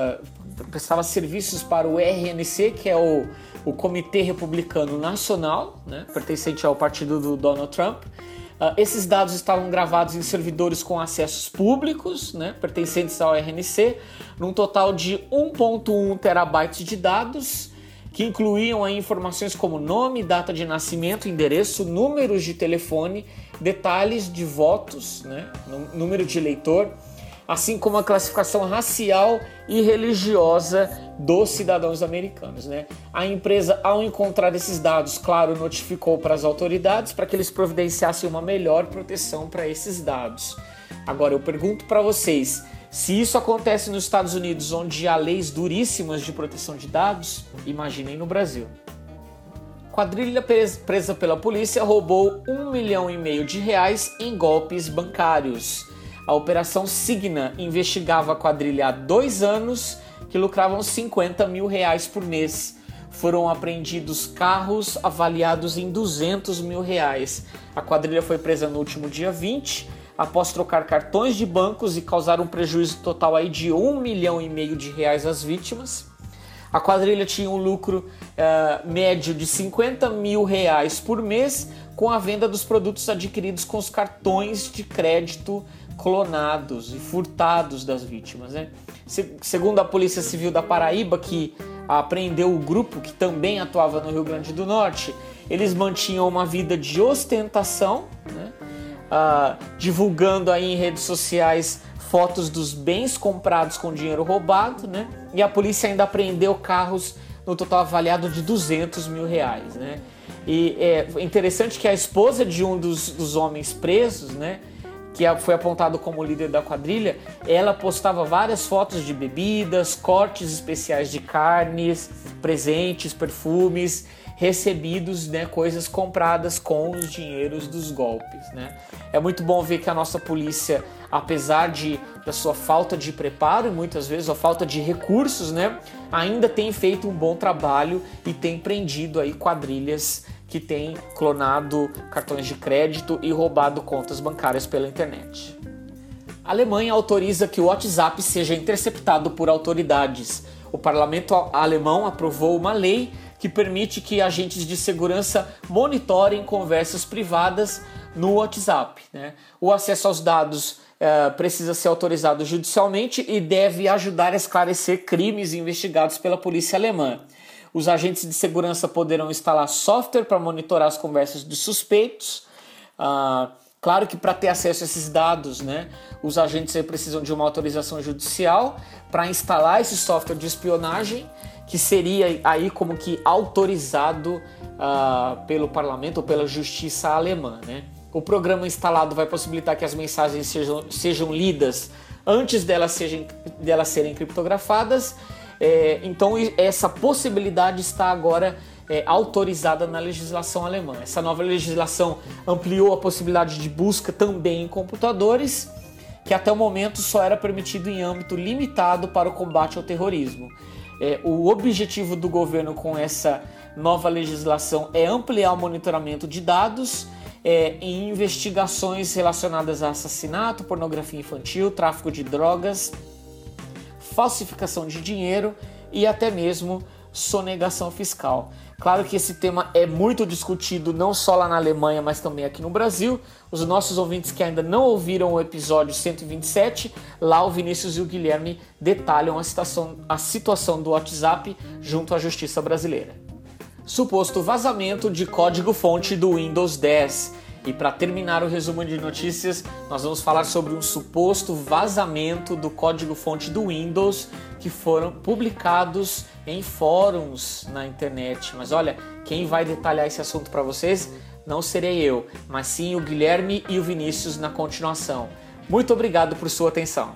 serviços para o RNC, que é o Comitê Republicano Nacional, né, pertencente ao partido do Donald Trump. Esses dados estavam gravados em servidores com acessos públicos, né, pertencentes ao RNC, num total de 1.1 terabytes de dados, que incluíam aí informações como nome, data de nascimento, endereço, números de telefone, detalhes de votos, né, número de eleitor, assim como a classificação racial e religiosa dos cidadãos americanos, né? A empresa, ao encontrar esses dados, claro, notificou para as autoridades para que eles providenciassem uma melhor proteção para esses dados. Agora, eu pergunto para vocês, se isso acontece nos Estados Unidos, onde há leis duríssimas de proteção de dados, imaginem no Brasil. Quadrilha presa pela polícia roubou R$1,5 milhão em golpes bancários. A Operação Signa investigava a quadrilha há 2 anos, que lucravam R$50 mil por mês. Foram apreendidos carros avaliados em R$200 mil. A quadrilha foi presa no último dia 20, após trocar cartões de bancos e causar um prejuízo total aí de R$1,5 milhão às vítimas. A quadrilha tinha um lucro médio de R$50 mil por mês, com a venda dos produtos adquiridos com os cartões de crédito clonados e furtados das vítimas, né? Segundo a Polícia Civil da Paraíba, que apreendeu o grupo que também atuava no Rio Grande do Norte, eles mantinham uma vida de ostentação, né? Divulgando aí em redes sociais fotos dos bens comprados com dinheiro roubado, né? E a polícia ainda apreendeu carros no total avaliado de R$200 mil, né? E é interessante que a esposa de um dos homens presos, né, que foi apontado como líder da quadrilha, ela postava várias fotos de bebidas, cortes especiais de carnes, presentes, perfumes, recebidos, né, coisas compradas com os dinheiros dos golpes, né? É muito bom ver que a nossa polícia, apesar da sua falta de preparo e muitas vezes a falta de recursos, né, ainda tem feito um bom trabalho e tem prendido aí quadrilhas que têm clonado cartões de crédito e roubado contas bancárias pela internet. A Alemanha autoriza que o WhatsApp seja interceptado por autoridades. O parlamento alemão aprovou uma lei que permite que agentes de segurança monitorem conversas privadas no WhatsApp, né? O acesso aos dados precisa ser autorizado judicialmente e deve ajudar a esclarecer crimes investigados pela polícia alemã. Os agentes de segurança poderão instalar software para monitorar as conversas dos suspeitos. Claro que para ter acesso a esses dados, né, os agentes aí precisam de uma autorização judicial para instalar esse software de espionagem, que seria aí como que autorizado pelo parlamento ou pela justiça alemã, né? O programa instalado vai possibilitar que as mensagens sejam lidas antes delas serem criptografadas. Então essa possibilidade está agora autorizada na legislação alemã. Essa nova legislação ampliou a possibilidade de busca também em computadores, que até o momento só era permitido em âmbito limitado para o combate ao terrorismo. O objetivo do governo com essa nova legislação é ampliar o monitoramento de dados em investigações relacionadas a assassinato, pornografia infantil, tráfico de drogas, falsificação de dinheiro e até mesmo sonegação fiscal. Claro que esse tema é muito discutido não só lá na Alemanha, mas também aqui no Brasil. Os nossos ouvintes que ainda não ouviram o episódio 127, lá o Vinícius e o Guilherme detalham a situação do WhatsApp junto à Justiça Brasileira. Suposto vazamento de código-fonte do Windows 10. E para terminar o resumo de notícias, nós vamos falar sobre um suposto vazamento do código-fonte do Windows que foram publicados em fóruns na internet. Mas olha, quem vai detalhar esse assunto para vocês não serei eu, mas sim o Guilherme e o Vinícius na continuação. Muito obrigado por sua atenção.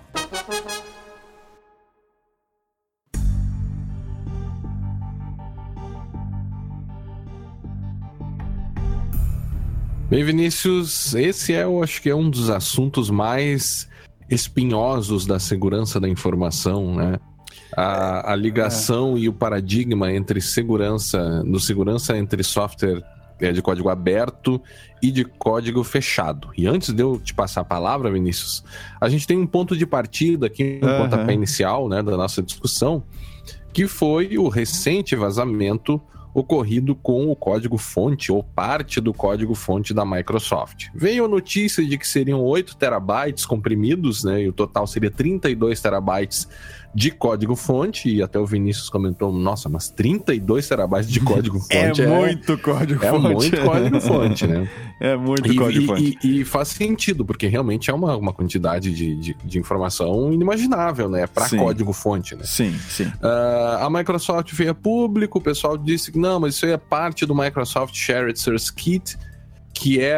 Bem, Vinícius, esse eu acho que é um dos assuntos mais espinhosos da segurança da informação, né? A ligação e o paradigma entre segurança entre software de código aberto e de código fechado. E antes de eu te passar a palavra, Vinícius, a gente tem um ponto de partida aqui, um pontapé inicial, né, da nossa discussão, que foi o recente vazamento ocorrido com o código-fonte ou parte do código-fonte da Microsoft. Veio a notícia de que seriam 8 terabytes comprimidos, né, e o total seria 32 terabytes de código-fonte, e até o Vinícius comentou, nossa, mas 32 terabytes de código-fonte é muito código-fonte. É muito código-fonte, né? É muito código-fonte. E faz sentido, porque realmente é uma quantidade de informação inimaginável, né? Para código-fonte, né? Sim, sim. A Microsoft veio a público, o pessoal disse que não, mas isso aí é parte do Microsoft Shared Source Kit, que é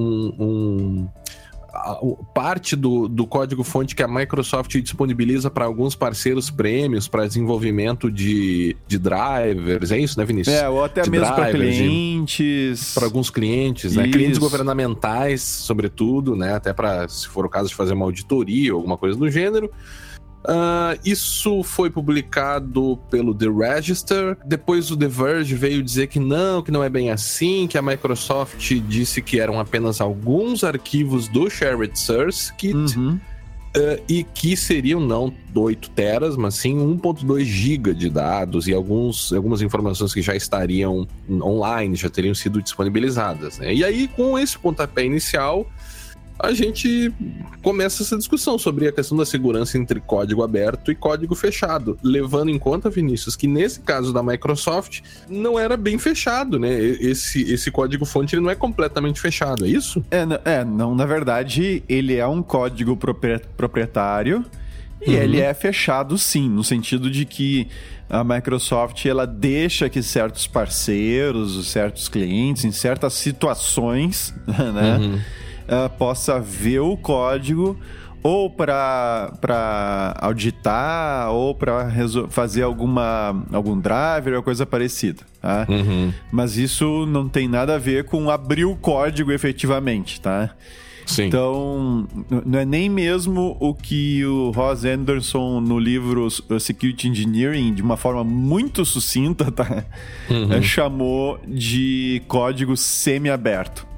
parte do código-fonte que a Microsoft disponibiliza para alguns parceiros prêmios para desenvolvimento de drivers, é isso, né, Vinícius? Ou até mesmo para clientes. Para alguns clientes, né? Clientes governamentais, sobretudo, né? Até para, se for o caso, de fazer uma auditoria ou alguma coisa do gênero. Isso foi publicado pelo The Register. Depois o The Verge veio dizer que não é bem assim, que a Microsoft disse que eram apenas alguns arquivos do Shared Source Kit, e que seriam não 8 teras, mas sim 1.2 GB de dados e algumas informações que já estariam online, já teriam sido disponibilizadas, né? E aí, com esse pontapé inicial, a gente começa essa discussão sobre a questão da segurança entre código aberto e código fechado, levando em conta, Vinícius, que nesse caso da Microsoft não era bem fechado, né? Esse código-fonte não é completamente fechado, é isso? Não, na verdade, ele é um código proprietário e ele é fechado sim, no sentido de que a Microsoft ela deixa que certos parceiros, certos clientes, em certas situações, né? Possa ver o código ou para auditar ou para fazer algum driver ou coisa parecida, tá? Mas isso não tem nada a ver com abrir o código efetivamente, tá? Sim. Então, não é nem mesmo o que o Ross Anderson no livro Security Engineering, de uma forma muito sucinta, tá? Chamou de código semi-aberto.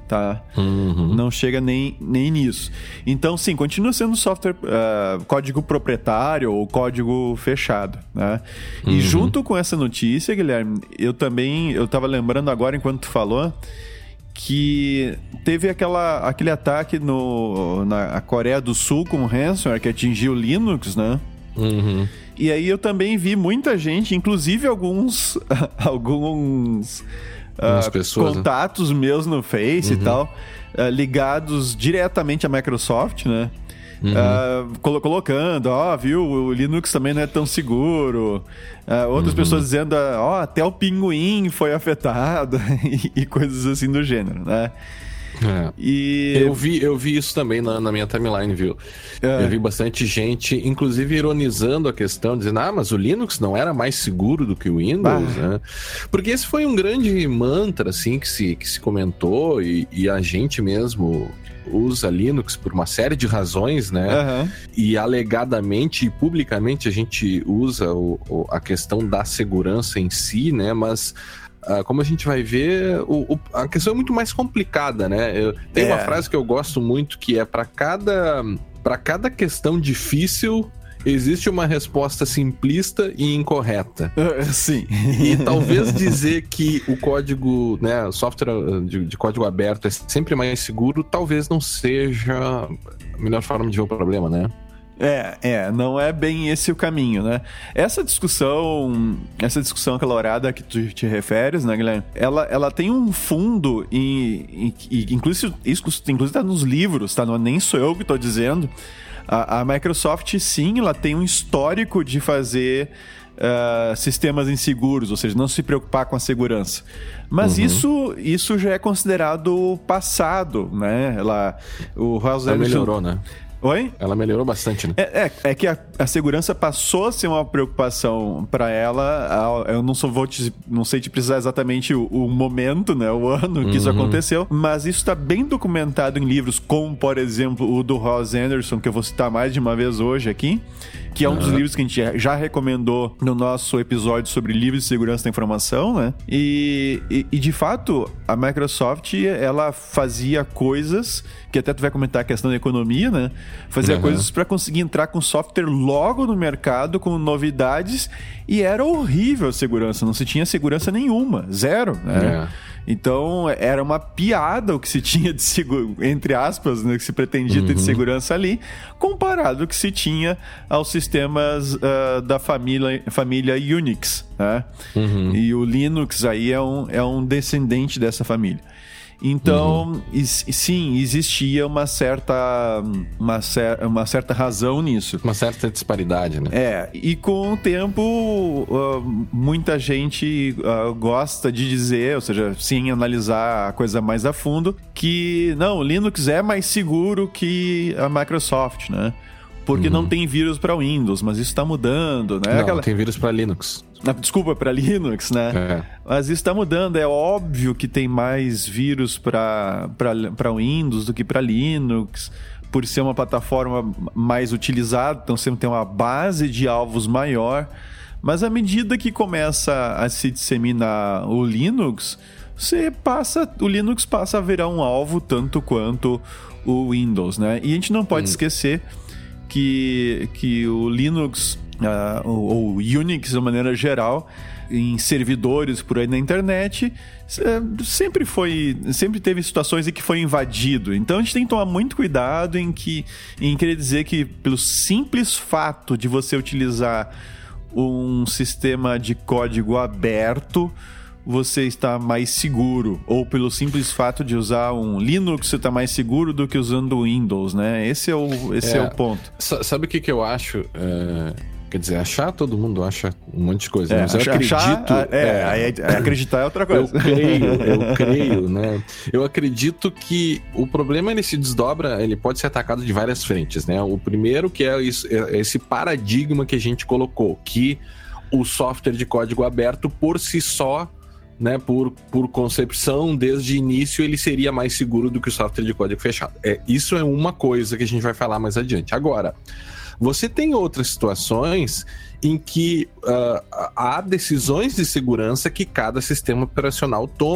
tá? Não chega nem nisso. Então, sim, continua sendo software, código proprietário ou código fechado, né? E junto com essa notícia, Guilherme, eu tava lembrando agora, enquanto tu falou, que teve aquele ataque na Coreia do Sul com o ransomware que atingiu o Linux, né? E aí eu também vi muita gente, inclusive alguns contatos meus no Face e tal, ligados diretamente à Microsoft, né? Colocando, viu, o Linux também não é tão seguro. Outras pessoas dizendo, até o Pinguim foi afetado e coisas assim do gênero, né? E... Eu vi isso também na minha timeline, viu? Eu vi bastante gente, inclusive ironizando a questão, dizendo, mas o Linux não era mais seguro do que o Windows, né? Porque esse foi um grande mantra, assim, que se comentou, e a gente mesmo usa Linux por uma série de razões, né? E alegadamente e publicamente a gente usa a questão da segurança em si, né? Mas... como a gente vai ver, a questão é muito mais complicada, né? Tem uma frase que eu gosto muito, que é para cada questão difícil, existe uma resposta simplista e incorreta. Sim. E talvez dizer que o código, né, software de código aberto é sempre mais seguro, talvez não seja a melhor forma de ver o problema, né? Não é bem esse o caminho, né? Essa discussão acalorada que tu te referes, né, Guilherme? Ela tem um fundo e inclusive tá nos livros, tá? Não, nem sou eu que tô dizendo. A Microsoft, sim, ela tem um histórico de fazer sistemas inseguros, ou seja, não se preocupar com a segurança. Mas isso já é considerado passado, né? O House Anderson melhorou, né? Oi? Ela melhorou bastante, né? É que a segurança passou a ser uma preocupação para ela. Eu não sei te precisar exatamente o momento, né? O ano que isso aconteceu. Mas isso está bem documentado em livros, como, por exemplo, o do Ross Anderson, que eu vou citar mais de uma vez hoje aqui, que é um dos livros que a gente já recomendou no nosso episódio sobre livros de segurança da informação, né? E de fato, a Microsoft, ela fazia coisas, que até tu vai comentar a questão da economia, né? Fazia coisas para conseguir entrar com software logo no mercado, com novidades, e era horrível a segurança, não se tinha segurança nenhuma, zero, né? Então, era uma piada o que se tinha de entre aspas, né, que se pretendia ter de segurança ali, comparado ao que se tinha aos sistemas da família Unix, né? E o Linux aí é um descendente dessa família. Então, sim, existia uma certa razão nisso. Uma certa disparidade, né? E com o tempo, muita gente gosta de dizer, ou seja, sem analisar a coisa mais a fundo, que não, o Linux é mais seguro que a Microsoft, né? Porque não tem vírus para Windows, mas isso está mudando, né? Não, tem vírus para Linux. Desculpa, para Linux, né? Mas isso está mudando. É óbvio que tem mais vírus para Windows do que para Linux, por ser uma plataforma mais utilizada, então sempre tem uma base de alvos maior. Mas à medida que começa a se disseminar o Linux, o Linux passa a virar um alvo tanto quanto o Windows, né? E a gente não pode esquecer que o Linux, ou Unix de maneira geral, em servidores por aí na internet, sempre teve situações em que foi invadido. Então a gente tem que tomar muito cuidado em querer dizer que pelo simples fato de você utilizar um sistema de código aberto, você está mais seguro, ou pelo simples fato de usar um Linux, você está mais seguro do que usando o Windows, né? Esse é o ponto. Sabe o que eu acho? Quer dizer, todo mundo acha um monte de coisa. Mas eu acredito... acreditar é outra coisa. Eu creio, né? Eu acredito que o problema, ele se desdobra, ele pode ser atacado de várias frentes, né? O primeiro que é esse paradigma que a gente colocou, que o software de código aberto por si só, né, por concepção, desde o início, ele seria mais seguro do que o software de código fechado. Isso é uma coisa que a gente vai falar mais adiante. Agora, você tem outras situações em que há decisões de segurança que cada sistema operacional toma.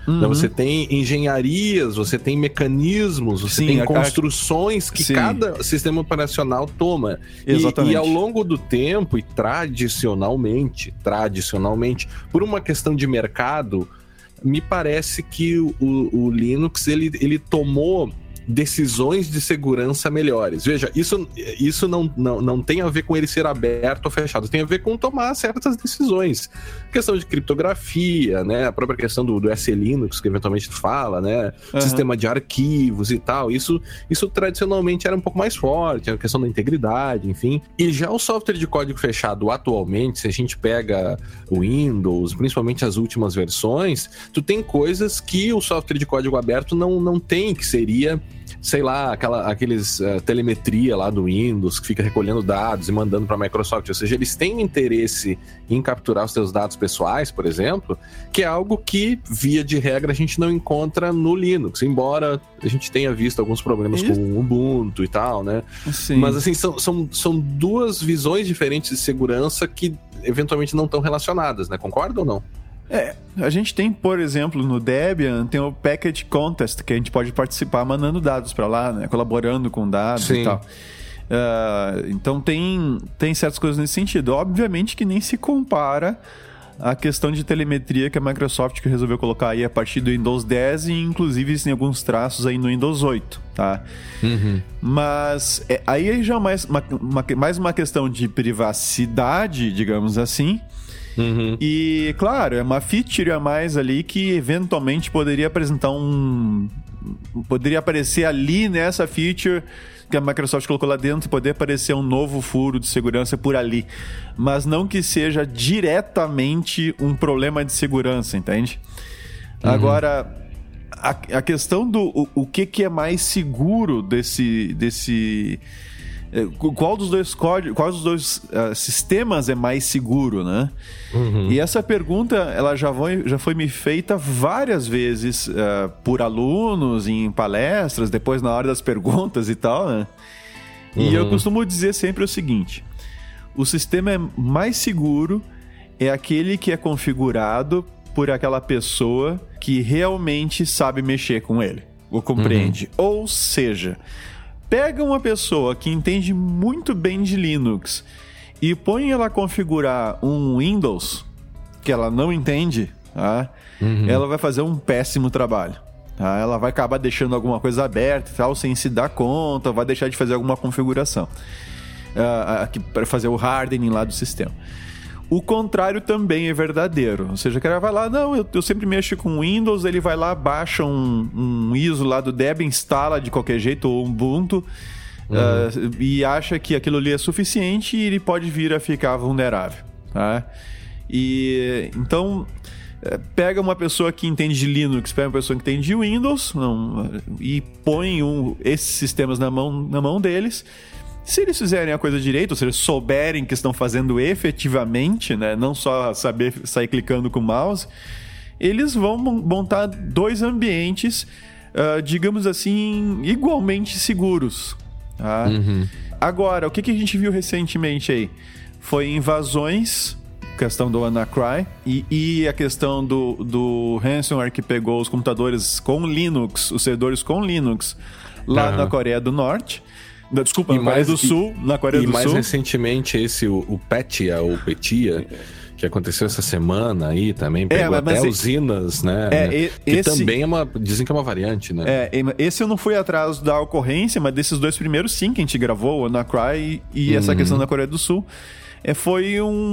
Né? Você tem engenharias, você tem mecanismos, você tem construções que cada sistema operacional toma. Exatamente. E ao longo do tempo, e tradicionalmente, por uma questão de mercado, me parece que o Linux ele tomou decisões de segurança melhores. Veja, isso não tem a ver com ele ser aberto ou fechado, tem a ver com tomar certas decisões. Questão de criptografia, né? A própria questão do SE-Linux, que eventualmente tu fala, né? Sistema de arquivos e tal. Isso tradicionalmente era um pouco mais forte, a questão da integridade, enfim. E já o software de código fechado atualmente, se a gente pega o Windows, principalmente as últimas versões, tu tem coisas que o software de código aberto não tem, que seria, sei lá, aqueles telemetria lá do Windows, que fica recolhendo dados e mandando para a Microsoft. Ou seja, eles têm interesse em capturar os seus dados pessoais, por exemplo, que é algo que, via de regra, a gente não encontra no Linux, embora a gente tenha visto alguns problemas com o Ubuntu e tal, né? Sim. Mas, assim, são duas visões diferentes de segurança que, eventualmente, não estão relacionadas, né? Concorda ou não? A gente tem, por exemplo, no Debian, tem o Package Contest, que a gente pode participar mandando dados para lá, né? Colaborando com dados e tal. Então tem certas coisas nesse sentido. Obviamente que nem se compara a questão de telemetria que a Microsoft resolveu colocar aí a partir do Windows 10 e inclusive tem alguns traços aí no Windows 8, tá? Mas aí já mais uma questão de privacidade, digamos assim. E, claro, é uma feature a mais ali que eventualmente poderia apresentar poderia aparecer ali nessa feature que a Microsoft colocou lá dentro, poder aparecer um novo furo de segurança por ali. Mas não que seja diretamente um problema de segurança, entende? Agora, a questão do o que é mais seguro desse qual dos dois sistemas é mais seguro, né? E essa pergunta ela já foi me feita várias vezes por alunos, em palestras, depois na hora das perguntas e tal, né? E eu costumo dizer sempre o seguinte: o sistema mais seguro é aquele que é configurado por aquela pessoa que realmente sabe mexer com ele, ou compreende. Ou seja, pega uma pessoa que entende muito bem de Linux e põe ela a configurar um Windows que ela não entende, tá? Ela vai fazer um péssimo trabalho. Tá? Ela vai acabar deixando alguma coisa aberta e tal, sem se dar conta, vai deixar de fazer alguma configuração para fazer o hardening lá do sistema. O contrário também é verdadeiro. Ou seja, o cara vai lá, não, eu sempre mexo com Windows, ele vai lá, baixa um ISO lá do Debian, instala de qualquer jeito, ou Ubuntu, e acha que aquilo ali é suficiente e ele pode vir a ficar vulnerável. Tá? E então, pega uma pessoa que entende de Linux, pega uma pessoa que entende de Windows, e põe esses sistemas na mão deles. Se eles fizerem a coisa direito, ou seja, souberem que estão fazendo efetivamente, né, não só saber sair clicando com o mouse, eles vão montar dois ambientes, digamos assim, igualmente seguros. Tá? Agora, o que a gente viu recentemente aí? Foi invasões, questão do WannaCry, e a questão do ransomware que pegou os computadores com Linux, os servidores com Linux, lá na Coreia do Norte. Desculpa, na Coreia do Sul, na Coreia do Sul. E mais recentemente o Petya, ou Petya, que aconteceu essa semana aí também, pegou até usinas, né? Que também dizem que é uma variante, né? Esse eu não fui atrás da ocorrência, mas desses dois primeiros sim que a gente gravou, o WannaCry e essa questão da Coreia do Sul. Foi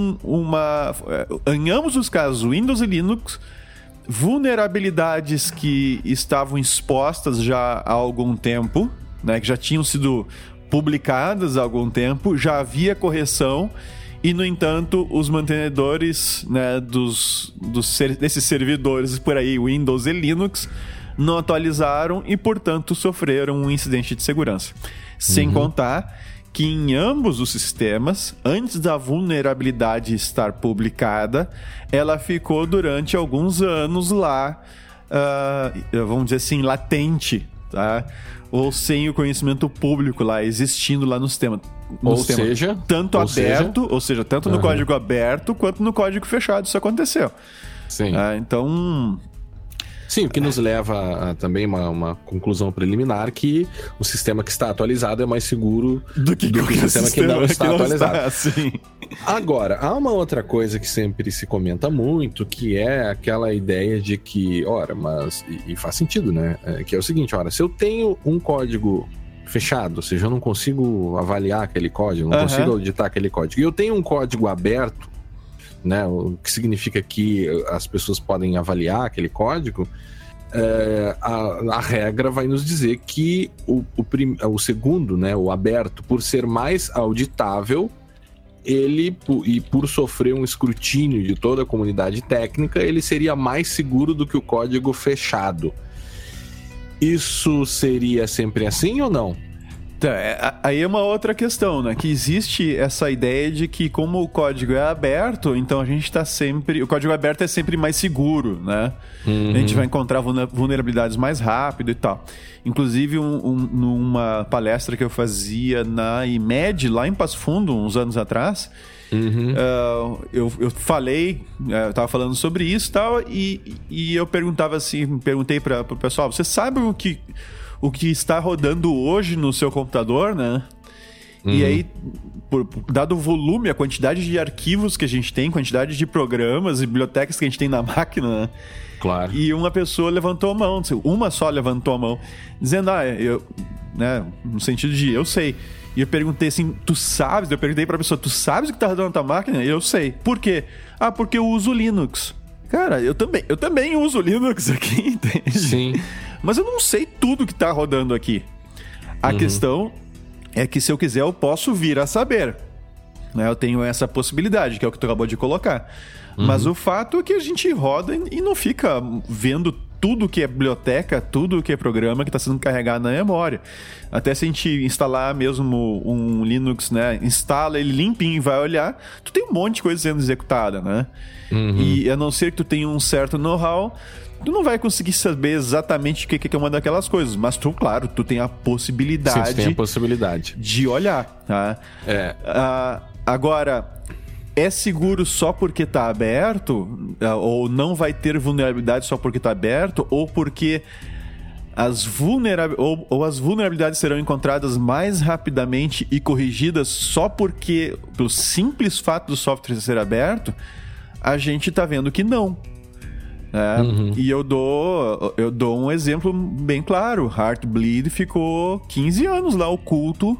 em ambos os casos, Windows e Linux, vulnerabilidades que estavam expostas já há algum tempo, né, que já tinham sido publicadas há algum tempo, já havia correção e, no entanto, os mantenedores, né, desses servidores por aí, Windows e Linux, não atualizaram e, portanto, sofreram um incidente de segurança. Sem contar que em ambos os sistemas, antes da vulnerabilidade estar publicada, ela ficou durante alguns anos lá, vamos dizer assim, latente, tá? Ou sem o conhecimento público lá, existindo lá no sistema. Tanto no código aberto quanto no código fechado isso aconteceu. Sim. Então... Sim, o que nos leva a também uma conclusão preliminar que o sistema que está atualizado é mais seguro do que o sistema que não está atualizado. Agora, há uma outra coisa que sempre se comenta muito, que é aquela ideia de que, ora, mas... E faz sentido, né? Que é o seguinte, ora, se eu tenho um código fechado, ou seja, eu não consigo avaliar aquele código, não consigo auditar aquele código, e eu tenho um código aberto, né, o que significa que as pessoas podem avaliar aquele código, a regra vai nos dizer que o segundo, né, o aberto, por ser mais auditável, ele, e por sofrer um escrutínio de toda a comunidade técnica, ele seria mais seguro do que o código fechado. Isso seria sempre assim ou não? Aí é uma outra questão, né? Que existe essa ideia de que como o código é aberto, então a gente está sempre... O código aberto é sempre mais seguro, né? A gente vai encontrar vulnerabilidades mais rápido e tal. Inclusive, numa palestra que eu fazia na IMED, lá em Passo Fundo, uns anos atrás, eu falei, eu tava falando sobre isso e tal, e eu perguntei para o pessoal, você sabe o que está rodando hoje no seu computador, né? E aí, dado o volume, a quantidade de arquivos que a gente tem, quantidade de programas e bibliotecas que a gente tem na máquina, né? Claro. E uma pessoa levantou a mão, uma só levantou a mão, dizendo, né, no sentido de, eu sei. E eu perguntei assim, tu sabes? Eu perguntei pra pessoa, tu sabes o que tá rodando na tua máquina? Eu sei. Por quê? Porque eu uso Linux. Cara, eu também uso Linux aqui, entende? Sim. Mas eu não sei tudo que tá rodando aqui. A questão é que se eu quiser eu posso vir a saber. Né? Eu tenho essa possibilidade, que é o que tu acabou de colocar. Mas o fato é que a gente roda e não fica vendo tudo que é biblioteca, tudo que é programa que está sendo carregado na memória. Até se a gente instalar mesmo um Linux, né? Instala ele limpinho e vai olhar, tu tem um monte de coisa sendo executada, né? E a não ser que tu tenha um certo know-how, tu não vai conseguir saber exatamente o que é uma daquelas coisas. Mas tu, claro, tu tem a possibilidade, sim, tu tem a possibilidade de olhar, tá? Agora... É seguro só porque tá aberto? Ou não vai ter vulnerabilidade só porque tá aberto? Ou porque as vulnerabilidades serão encontradas mais rapidamente e corrigidas só porque, pelo simples fato do software ser aberto, a gente tá vendo que não. E eu dou um exemplo bem claro. Heartbleed ficou 15 anos lá oculto,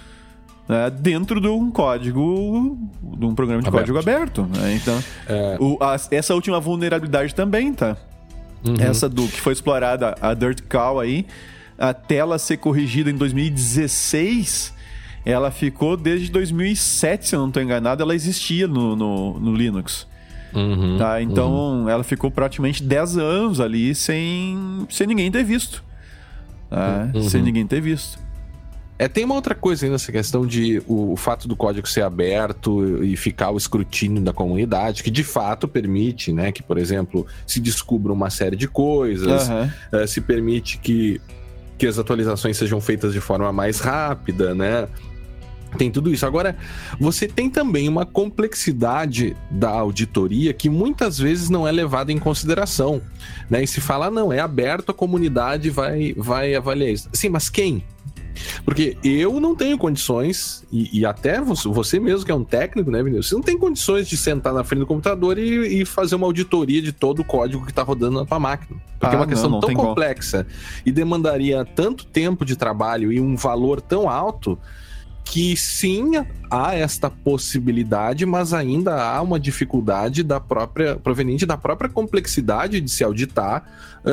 dentro de um código, de um programa de código aberto, né? Então, essa última vulnerabilidade também, tá? Essa que foi explorada, a Dirt Cow aí, até ela ser corrigida em 2016, ela ficou desde 2007, se eu não estou enganado, ela existia no Linux. Tá? Então, ela ficou praticamente 10 anos ali sem ninguém ter visto. Tá? Sem ninguém ter visto. Tem uma outra coisa aí nessa questão de o fato do código ser aberto e ficar o escrutínio da comunidade, que de fato permite, né, que, por exemplo, se descubra uma série de coisas, se permite que as atualizações sejam feitas de forma mais rápida, né? Tem tudo isso. Agora, você tem também uma complexidade da auditoria que muitas vezes não é levada em consideração, né? E se fala, não, é aberto, a comunidade vai avaliar isso. Sim, mas quem? Porque eu não tenho condições, e até você mesmo que é um técnico, né, Vinícius? Você não tem condições de sentar na frente do computador e fazer uma auditoria de todo o código que está rodando na tua máquina. Porque é uma questão tão complexa e demandaria tanto tempo de trabalho e um valor tão alto que sim, há esta possibilidade, mas ainda há uma dificuldade proveniente da própria complexidade de se auditar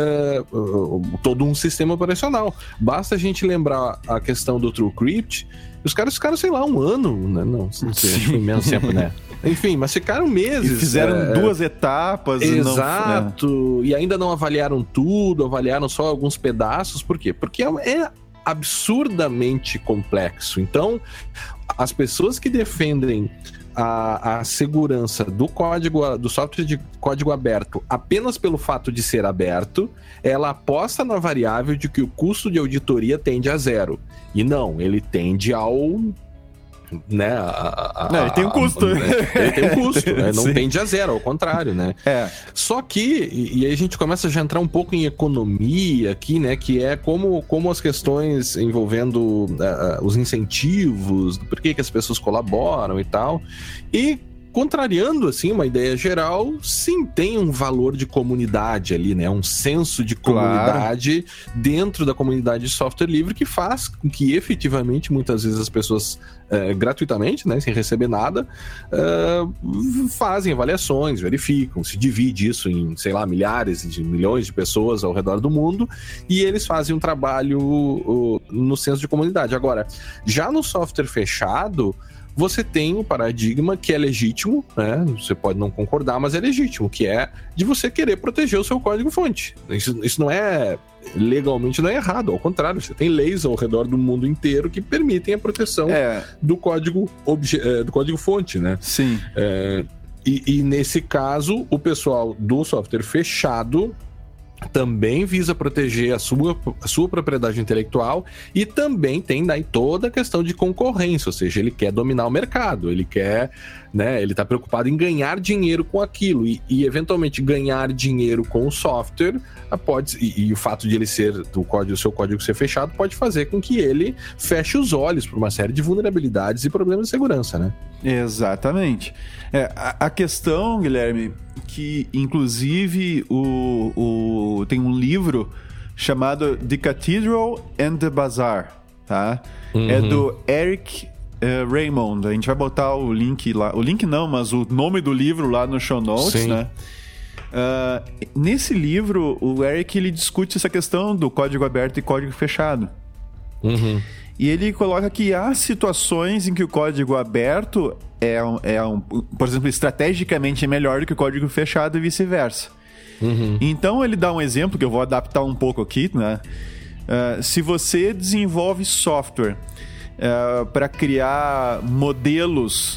todo um sistema operacional. Basta a gente lembrar a questão do TrueCrypt, os caras ficaram, sei lá, um ano, né? Não sei, foi menos tempo, né? Enfim, mas ficaram meses. E fizeram 2 etapas. Exato, e ainda não avaliaram tudo, avaliaram só alguns pedaços. Por quê? Porque é absurdamente complexo. Então, as pessoas que defendem a segurança do software de código aberto apenas pelo fato de ser aberto, ela aposta na variável de que o custo de auditoria tende a 0. E não, ele tende ao né? Ele tem um custo. Ele tem um custo, né? Não tende a zero, ao contrário, né? Só que, e aí a gente começa a já entrar um pouco em economia aqui, né? Que é como as questões envolvendo os incentivos, por que as pessoas colaboram e tal. E contrariando, assim, uma ideia geral, sim, tem um valor de comunidade ali, né? Um senso de comunidade dentro da comunidade de software livre que faz com que, efetivamente, muitas vezes as pessoas, gratuitamente, né? Sem receber nada, fazem avaliações, verificam, se divide isso em, sei lá, milhares de milhões de pessoas ao redor do mundo e eles fazem um trabalho no senso de comunidade. Agora, já no software fechado, você tem um paradigma que é legítimo, né? Você pode não concordar, mas é legítimo, que é de você querer proteger o seu código-fonte. Isso não é... legalmente não é errado, ao contrário, você tem leis ao redor do mundo inteiro que permitem a proteção do código-fonte, né? Sim. E nesse caso, o pessoal do software fechado também visa proteger a sua propriedade intelectual e também tem daí toda a questão de concorrência, ou seja, ele quer dominar o mercado, ele quer, né, ele está preocupado em ganhar dinheiro com aquilo e eventualmente ganhar dinheiro com o software e o fato de ele ser o seu código ser fechado pode fazer com que ele feche os olhos para uma série de vulnerabilidades e problemas de segurança, né? Exatamente. A questão, Guilherme, que inclusive tem um livro chamado The Cathedral and the Bazaar, tá? É do Eric Raymond. A gente vai botar o link lá. O link não, mas o nome do livro lá no show notes, né? Nesse livro, o Eric ele discute essa questão do código aberto e código fechado. E ele coloca que há situações em que o código aberto por exemplo, estrategicamente é melhor do que o código fechado e vice-versa. Então ele dá um exemplo que eu vou adaptar um pouco aqui, né? Se você desenvolve software para criar modelos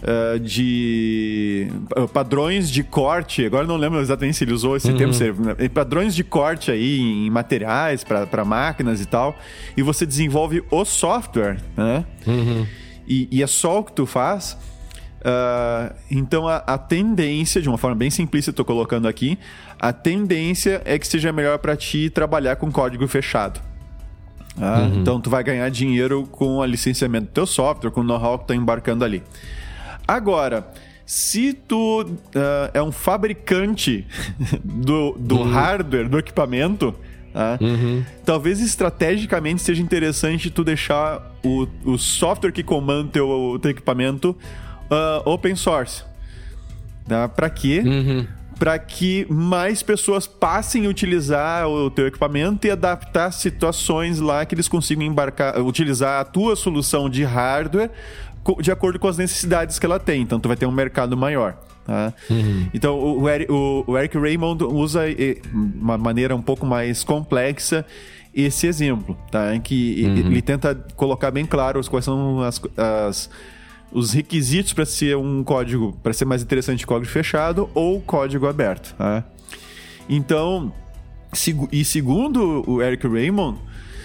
de padrões de corte, agora não lembro exatamente se ele usou esse termo, padrões de corte aí em materiais para máquinas e tal, e você desenvolve o software, né? E é só o que tu faz. Então a tendência, de uma forma bem simplista, eu tô colocando aqui, a tendência é que seja melhor para ti trabalhar com código fechado. Então tu vai ganhar dinheiro com o licenciamento do teu software, com o know-how que tá embarcando ali. Agora, se tu é um fabricante do hardware, do equipamento, talvez estrategicamente seja interessante tu deixar o software que comanda o teu equipamento open source. Para quê? Para que mais pessoas passem a utilizar o teu equipamento e adaptar situações lá que eles consigam utilizar a tua solução de hardware de acordo com as necessidades que ela tem. Então, tu vai ter um mercado maior. Tá? Então, o Eric Raymond usa uma maneira um pouco mais complexa esse exemplo, tá? Em que ele tenta colocar bem claro quais são os requisitos para ser um código, para ser mais interessante, código fechado ou código aberto. Tá? Então, segundo o Eric Raymond,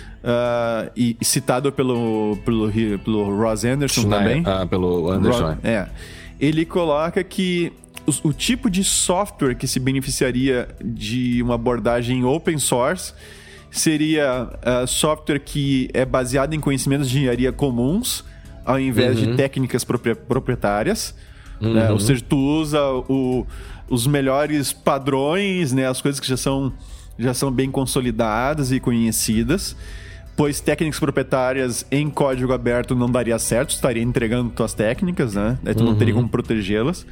e citado pelo Ross Anderson também. Pelo Anderson. Ele coloca que o tipo de software que se beneficiaria de uma abordagem open source seria software que é baseado em conhecimentos de engenharia comuns, ao invés de técnicas proprietárias. Né? Ou seja, tu usa os melhores padrões, né? As coisas que já são bem consolidadas e conhecidas. Pois técnicas proprietárias em código aberto não daria certo, tu estaria entregando tuas técnicas, né? Aí tu não teria como protegê-las.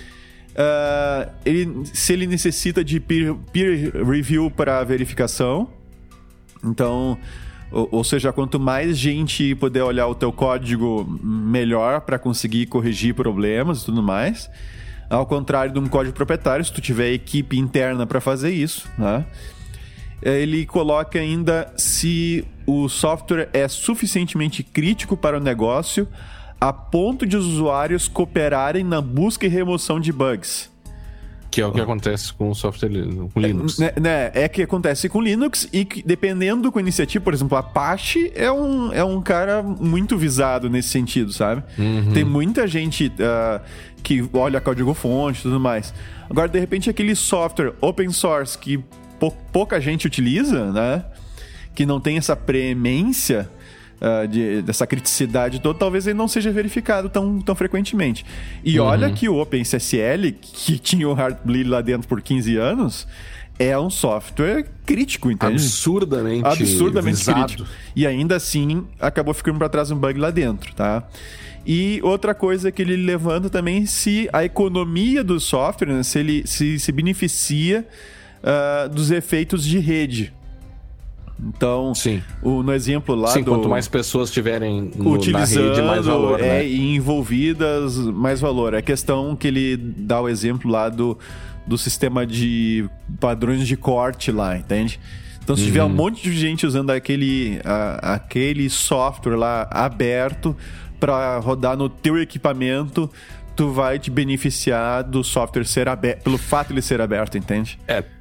Se ele necessita de peer review para verificação, então, ou seja, quanto mais gente puder olhar o teu código, melhor para conseguir corrigir problemas e tudo mais. Ao contrário de um código proprietário, se tu tiver equipe interna para fazer isso, né? Ele coloca ainda se o software é suficientemente crítico para o negócio a ponto de os usuários cooperarem na busca e remoção de bugs. Que é o que acontece com o software com Linux. É que acontece com Linux e que, dependendo com a iniciativa, por exemplo, a Apache é um cara muito visado nesse sentido, sabe? Tem muita gente que olha código-fonte e tudo mais. Agora, de repente, aquele software open source que pouca gente utiliza, né? Que não tem essa preemência dessa criticidade toda, talvez ele não seja verificado tão frequentemente. E olha que o OpenSSL, que tinha o Heartbleed lá dentro por 15 anos, é um software crítico, entende? Absurdamente visado. crítico. E ainda assim, acabou ficando para trás um bug lá dentro, tá? E outra coisa que ele levanta também, se a economia do software, né, se ele se beneficia dos efeitos de rede. Então, no exemplo lá quanto mais pessoas tiverem na rede, mais valor, né? E envolvidas, mais valor. É a questão que ele dá o exemplo lá do sistema de padrões de corte lá, entende? Então, se tiver um monte de gente usando aquele software lá aberto para rodar no teu equipamento, tu vai te beneficiar do software ser aberto, pelo fato de ele ser aberto, entende?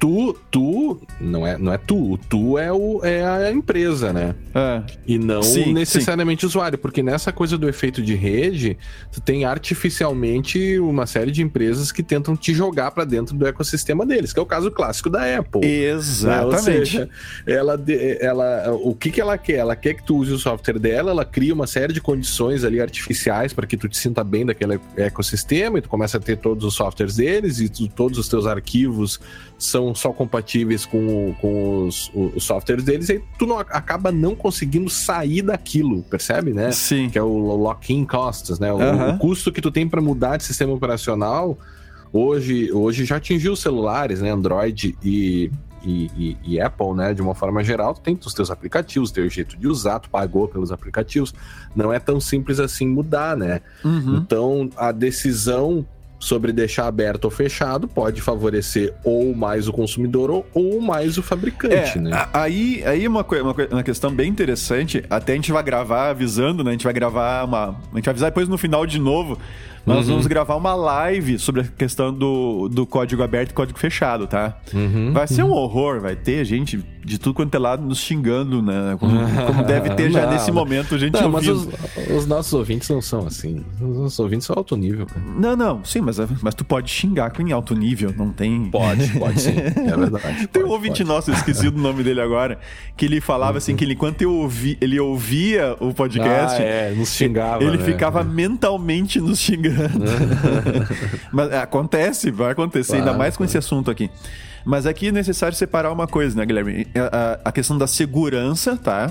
Não é tu. O tu é a empresa, né? E não necessariamente o usuário, porque nessa coisa do efeito de rede, tu tem artificialmente uma série de empresas que tentam te jogar pra dentro do ecossistema deles, que é o caso clássico da Apple. Exatamente. Né? Ou seja, o que ela quer? Ela quer que tu use o software dela, ela cria uma série de condições ali artificiais para que tu te sinta bem daquele ecossistema, e tu começa a ter todos os softwares deles e todos os teus arquivos são só compatíveis com os softwares deles, e aí tu acaba não conseguindo sair daquilo, percebe, né? Sim. Que é o lock-in costs, né? O custo que tu tem para mudar de sistema operacional hoje já atingiu os celulares, né? Android e Apple, né, de uma forma geral, tu tem os teus aplicativos, teu jeito de usar, tu pagou pelos aplicativos, não é tão simples assim mudar, né? Então, a decisão sobre deixar aberto ou fechado pode favorecer ou mais o consumidor ou mais o fabricante, né? Aí uma questão bem interessante, até a gente vai gravar avisando, né? A gente vai avisar depois no final de novo. Nós vamos gravar uma live sobre a questão do código aberto e código fechado, tá? Vai ser um horror, vai ter gente de tudo quanto é lado nos xingando, né? Como deve ter já nesse momento, gente ouvindo. Mas os nossos ouvintes não são assim. Os nossos ouvintes são alto nível, cara. Não, sim, mas tu pode xingar com em alto nível, não tem... Pode sim, é verdade. Tem um ouvinte nosso, eu esqueci do nome dele agora, que ele falava assim, que enquanto ele ouvia o podcast... nos xingava, ele ficava mentalmente nos xingando. Mas acontece, vai acontecer, ainda mais com esse assunto aqui. Mas aqui é necessário separar uma coisa, né, Guilherme? A questão da segurança, tá?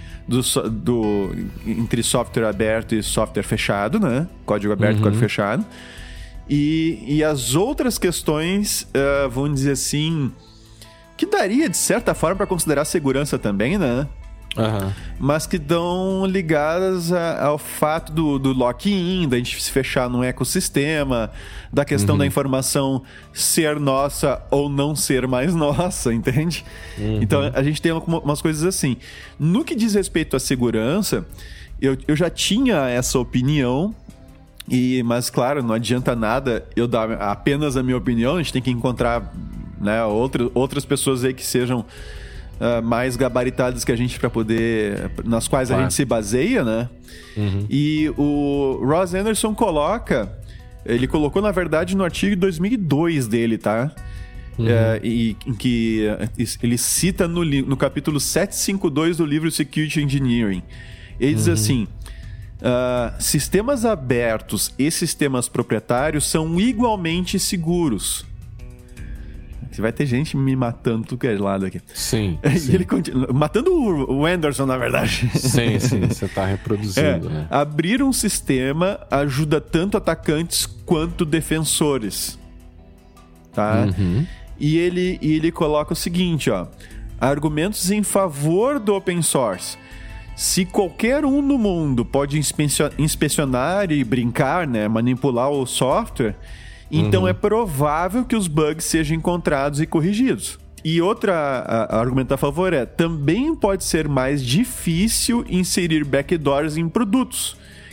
Entre software aberto e software fechado, né? Código aberto e código fechado. E as outras questões, vamos dizer assim, que daria, de certa forma, para considerar segurança também, né? Mas que estão ligadas ao fato do lock-in, da gente se fechar num ecossistema, da questão da informação ser nossa ou não ser mais nossa, entende? Então a gente tem umas coisas assim. No que diz respeito à segurança, eu já tinha essa opinião, mas claro, não adianta nada eu dar apenas a minha opinião, a gente tem que encontrar, né, outras pessoas aí que sejam mais gabaritadas que a gente, para poder, nas quais a gente se baseia, né? E o Ross Anderson ele colocou, na verdade, no artigo de 2002 dele, tá? Em que ele cita no capítulo 752 do livro Security Engineering. Ele diz assim: sistemas abertos e sistemas proprietários são igualmente seguros. Você vai ter gente me matando tudo que é de lado aqui. Sim. E ele continua matando o Anderson, na verdade. Sim, você tá reproduzindo, né? Abrir um sistema ajuda tanto atacantes quanto defensores. Tá? E ele coloca o seguinte, ó: argumentos em favor do open source. Se qualquer um no mundo pode inspecionar e brincar, né, manipular o software, então é provável que os bugs sejam encontrados e corrigidos. E outra argumento a favor também pode ser mais difícil inserir backdoors em produtos,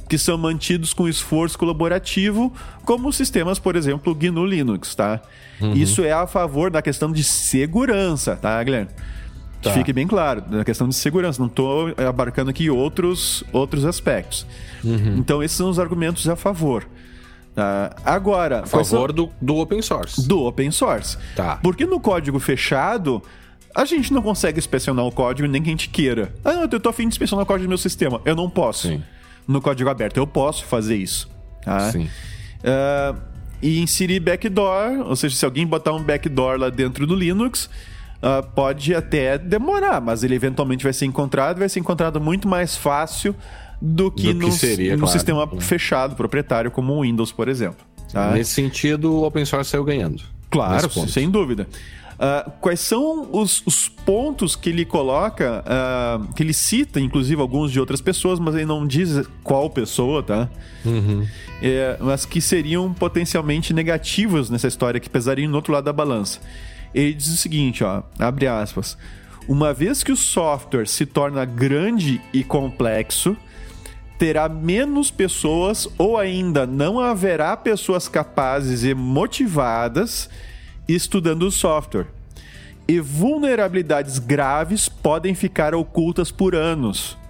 que são mantidos com esforço colaborativo, como sistemas, por exemplo, GNU Linux, tá? Isso é a favor da questão de segurança, tá, Guilherme? Que fique bem claro, na questão de segurança. Não estou abarcando aqui outros aspectos. Então, esses são os argumentos a favor. Agora... A favor do open source. Do open source. Tá. Porque no código fechado, a gente não consegue inspecionar o código nem que a gente queira. Eu tô a fim de inspecionar o código do meu sistema. Eu não posso. Sim. No código aberto eu posso fazer isso. Tá? Sim. E inserir backdoor, ou seja, se alguém botar um backdoor lá dentro do Linux, pode até demorar, mas ele eventualmente vai ser encontrado muito mais fácil do que no sistema fechado, proprietário, como o Windows, por exemplo. Tá? Nesse sentido, o open source saiu ganhando. Claro, sem dúvida. Quais são os pontos que ele coloca, que ele cita, inclusive alguns de outras pessoas, mas ele não diz qual pessoa, tá? Mas que seriam potencialmente negativos nessa história, que pesariam no outro lado da balança. Ele diz o seguinte, abre aspas: uma vez que o software se torna grande e complexo, terá menos pessoas ou ainda não haverá pessoas capazes e motivadas estudando o software. E vulnerabilidades graves podem ficar ocultas por anos.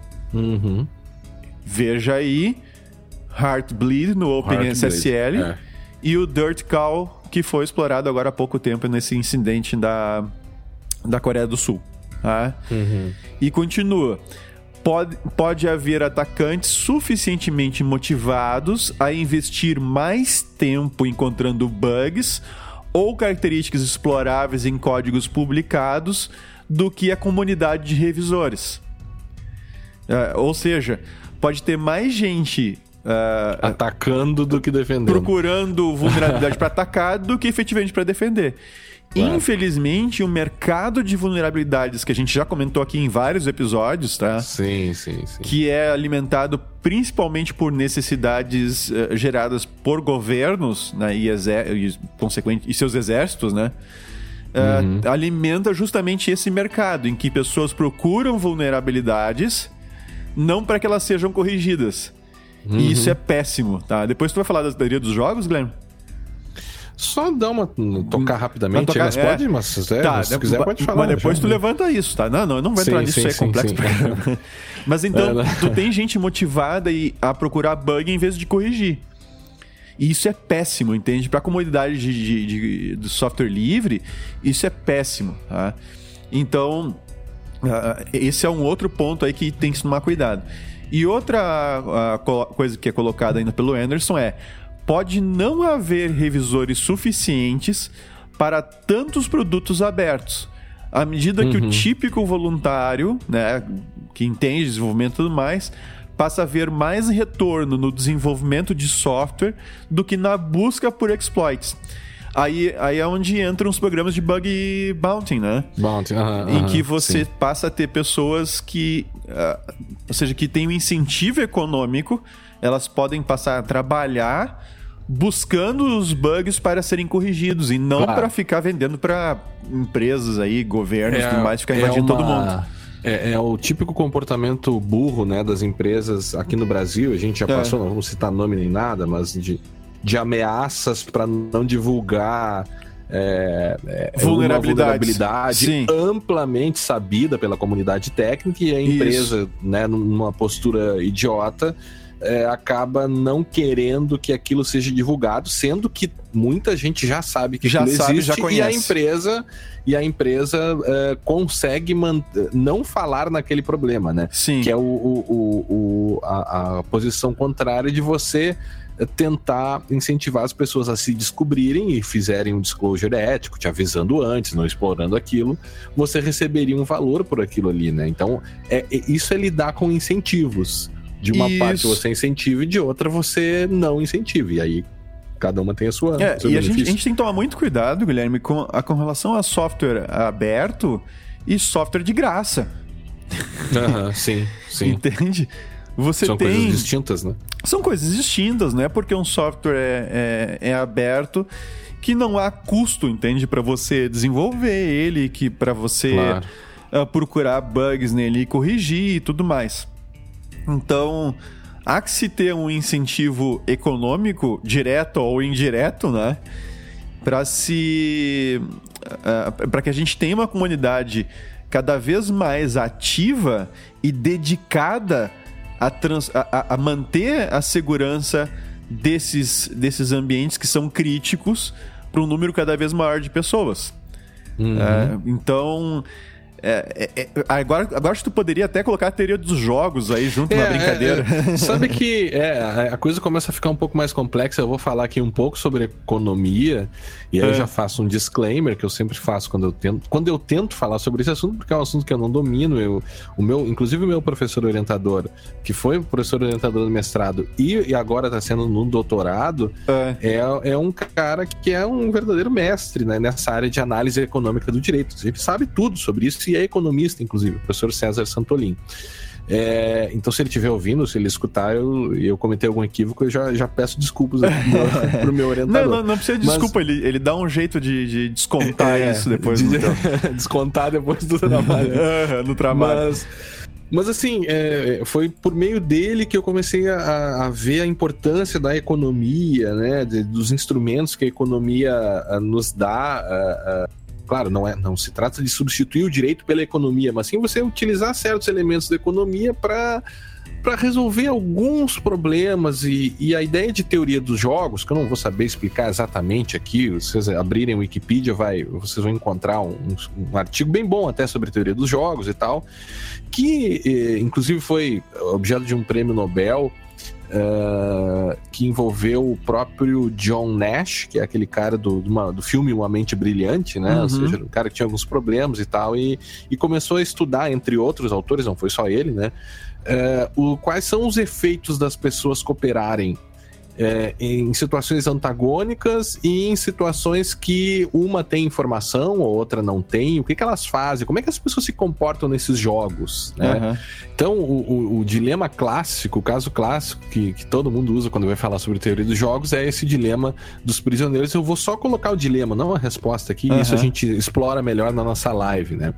Veja aí Heartbleed no OpenSSL e o DirtCow, que foi explorado agora há pouco tempo nesse incidente da Coreia do Sul. Tá? E continua. Pode haver atacantes suficientemente motivados a investir mais tempo encontrando bugs ou características exploráveis em códigos publicados do que a comunidade de revisores. Ou seja, pode ter mais gente atacando do que defendendo, procurando vulnerabilidade para atacar do que efetivamente para defender. Claro. Infelizmente, o mercado de vulnerabilidades, que a gente já comentou aqui em vários episódios, tá? Sim. Que é alimentado principalmente por necessidades geradas por governos, né, e seus exércitos, né? Alimenta justamente esse mercado, em que pessoas procuram vulnerabilidades não para que elas sejam corrigidas. E isso é péssimo, tá? Depois tu vai falar da teoria dos jogos, Guilherme? Só tocar rapidamente, mas pode, mas se quiser pode falar. Mas depois tu levanta isso, tá? Não vai entrar nisso, é complexo pra caramba. Mas então, tu tem gente motivada a procurar bug em vez de corrigir. E isso é péssimo, entende? Pra comunidade do software livre, isso é péssimo, tá? Então, esse é um outro ponto aí que tem que tomar cuidado. E outra coisa que é colocada ainda pelo Anderson pode não haver revisores suficientes para tantos produtos abertos. À medida que o típico voluntário, né, que entende desenvolvimento e tudo mais, passa a ver mais retorno no desenvolvimento de software do que na busca por exploits. Aí é onde entram os programas de bug bounty, né? Em que você passa a ter pessoas que... ou seja, que têm um incentivo econômico, elas podem passar a trabalhar buscando os bugs para serem corrigidos e não para ficar vendendo para empresas aí, governos e tudo mais, ficar invadindo todo mundo. É o típico comportamento burro, né, das empresas aqui no Brasil. A gente já passou, não vamos citar nome nem nada, mas de ameaças para não divulgar vulnerabilidade amplamente sabida pela comunidade técnica, e a empresa, né, numa postura idiota, acaba não querendo que aquilo seja divulgado, sendo que muita gente já sabe que aquilo existe, já conhece. E a empresa consegue não falar naquele problema, né? Sim. Que é a posição contrária de você tentar incentivar as pessoas a se descobrirem e fizerem um disclosure ético, te avisando antes, não explorando aquilo, você receberia um valor por aquilo ali, né? Então, isso é lidar com incentivos. De uma parte você incentiva e de outra você não incentiva. E aí cada uma tem a sua e a gente tem que tomar muito cuidado, Guilherme, com relação a software aberto e software de graça. Sim. Entende? São coisas distintas, né? São coisas distintas, né? Porque um software é aberto, que não há custo, entende? Para você desenvolver ele, que para você procurar bugs nele e corrigir e tudo mais. Então, há que se ter um incentivo econômico, direto ou indireto, né? Para que a gente tenha uma comunidade cada vez mais ativa e dedicada a manter a segurança desses ambientes que são críticos para um número cada vez maior de pessoas. Então... Agora acho que tu poderia até colocar a teoria dos jogos aí junto na brincadeira. Sabe que a coisa começa a ficar um pouco mais complexa. Eu vou falar aqui um pouco sobre economia. E aí eu já faço um disclaimer que eu sempre faço quando eu tento falar sobre esse assunto, porque é um assunto que eu não domino. Inclusive o meu professor orientador, que foi professor orientador do mestrado e agora está sendo no doutorado, é um cara que é um verdadeiro mestre, né, nessa área de análise econômica do direito. Ele sabe tudo sobre isso e é economista, inclusive, o professor César Santolin. Então, se ele estiver ouvindo, se ele escutar, eu cometei algum equívoco, eu já peço desculpas pro meu orientador. Não precisa de desculpa, ele dá um jeito de descontar isso depois. Descontar depois do trabalho. No trabalho. Mas assim, foi por meio dele que eu comecei a ver a importância da economia, né, dos instrumentos que a economia nos dá. Claro, não se trata de substituir o direito pela economia, mas sim você utilizar certos elementos da economia para resolver alguns problemas. E a ideia de teoria dos jogos, que eu não vou saber explicar exatamente aqui, vocês abrirem o Wikipedia, vocês vão encontrar um artigo bem bom até sobre teoria dos jogos e tal, que inclusive foi objeto de um prêmio Nobel, que envolveu o próprio John Nash, que é aquele cara do filme Uma Mente Brilhante, né? Ou seja, um cara que tinha alguns problemas e tal, e começou a estudar, entre outros autores, não foi só ele, né? Quais são os efeitos das pessoas cooperarem em situações antagônicas e em situações que uma tem informação ou outra não tem, o que elas fazem, como é que as pessoas se comportam nesses jogos, né? Então, o dilema clássico, o caso clássico que todo mundo usa quando vai falar sobre teoria dos jogos é esse dilema dos prisioneiros. Eu vou só colocar o dilema, não a resposta aqui, isso a gente explora melhor na nossa live, né?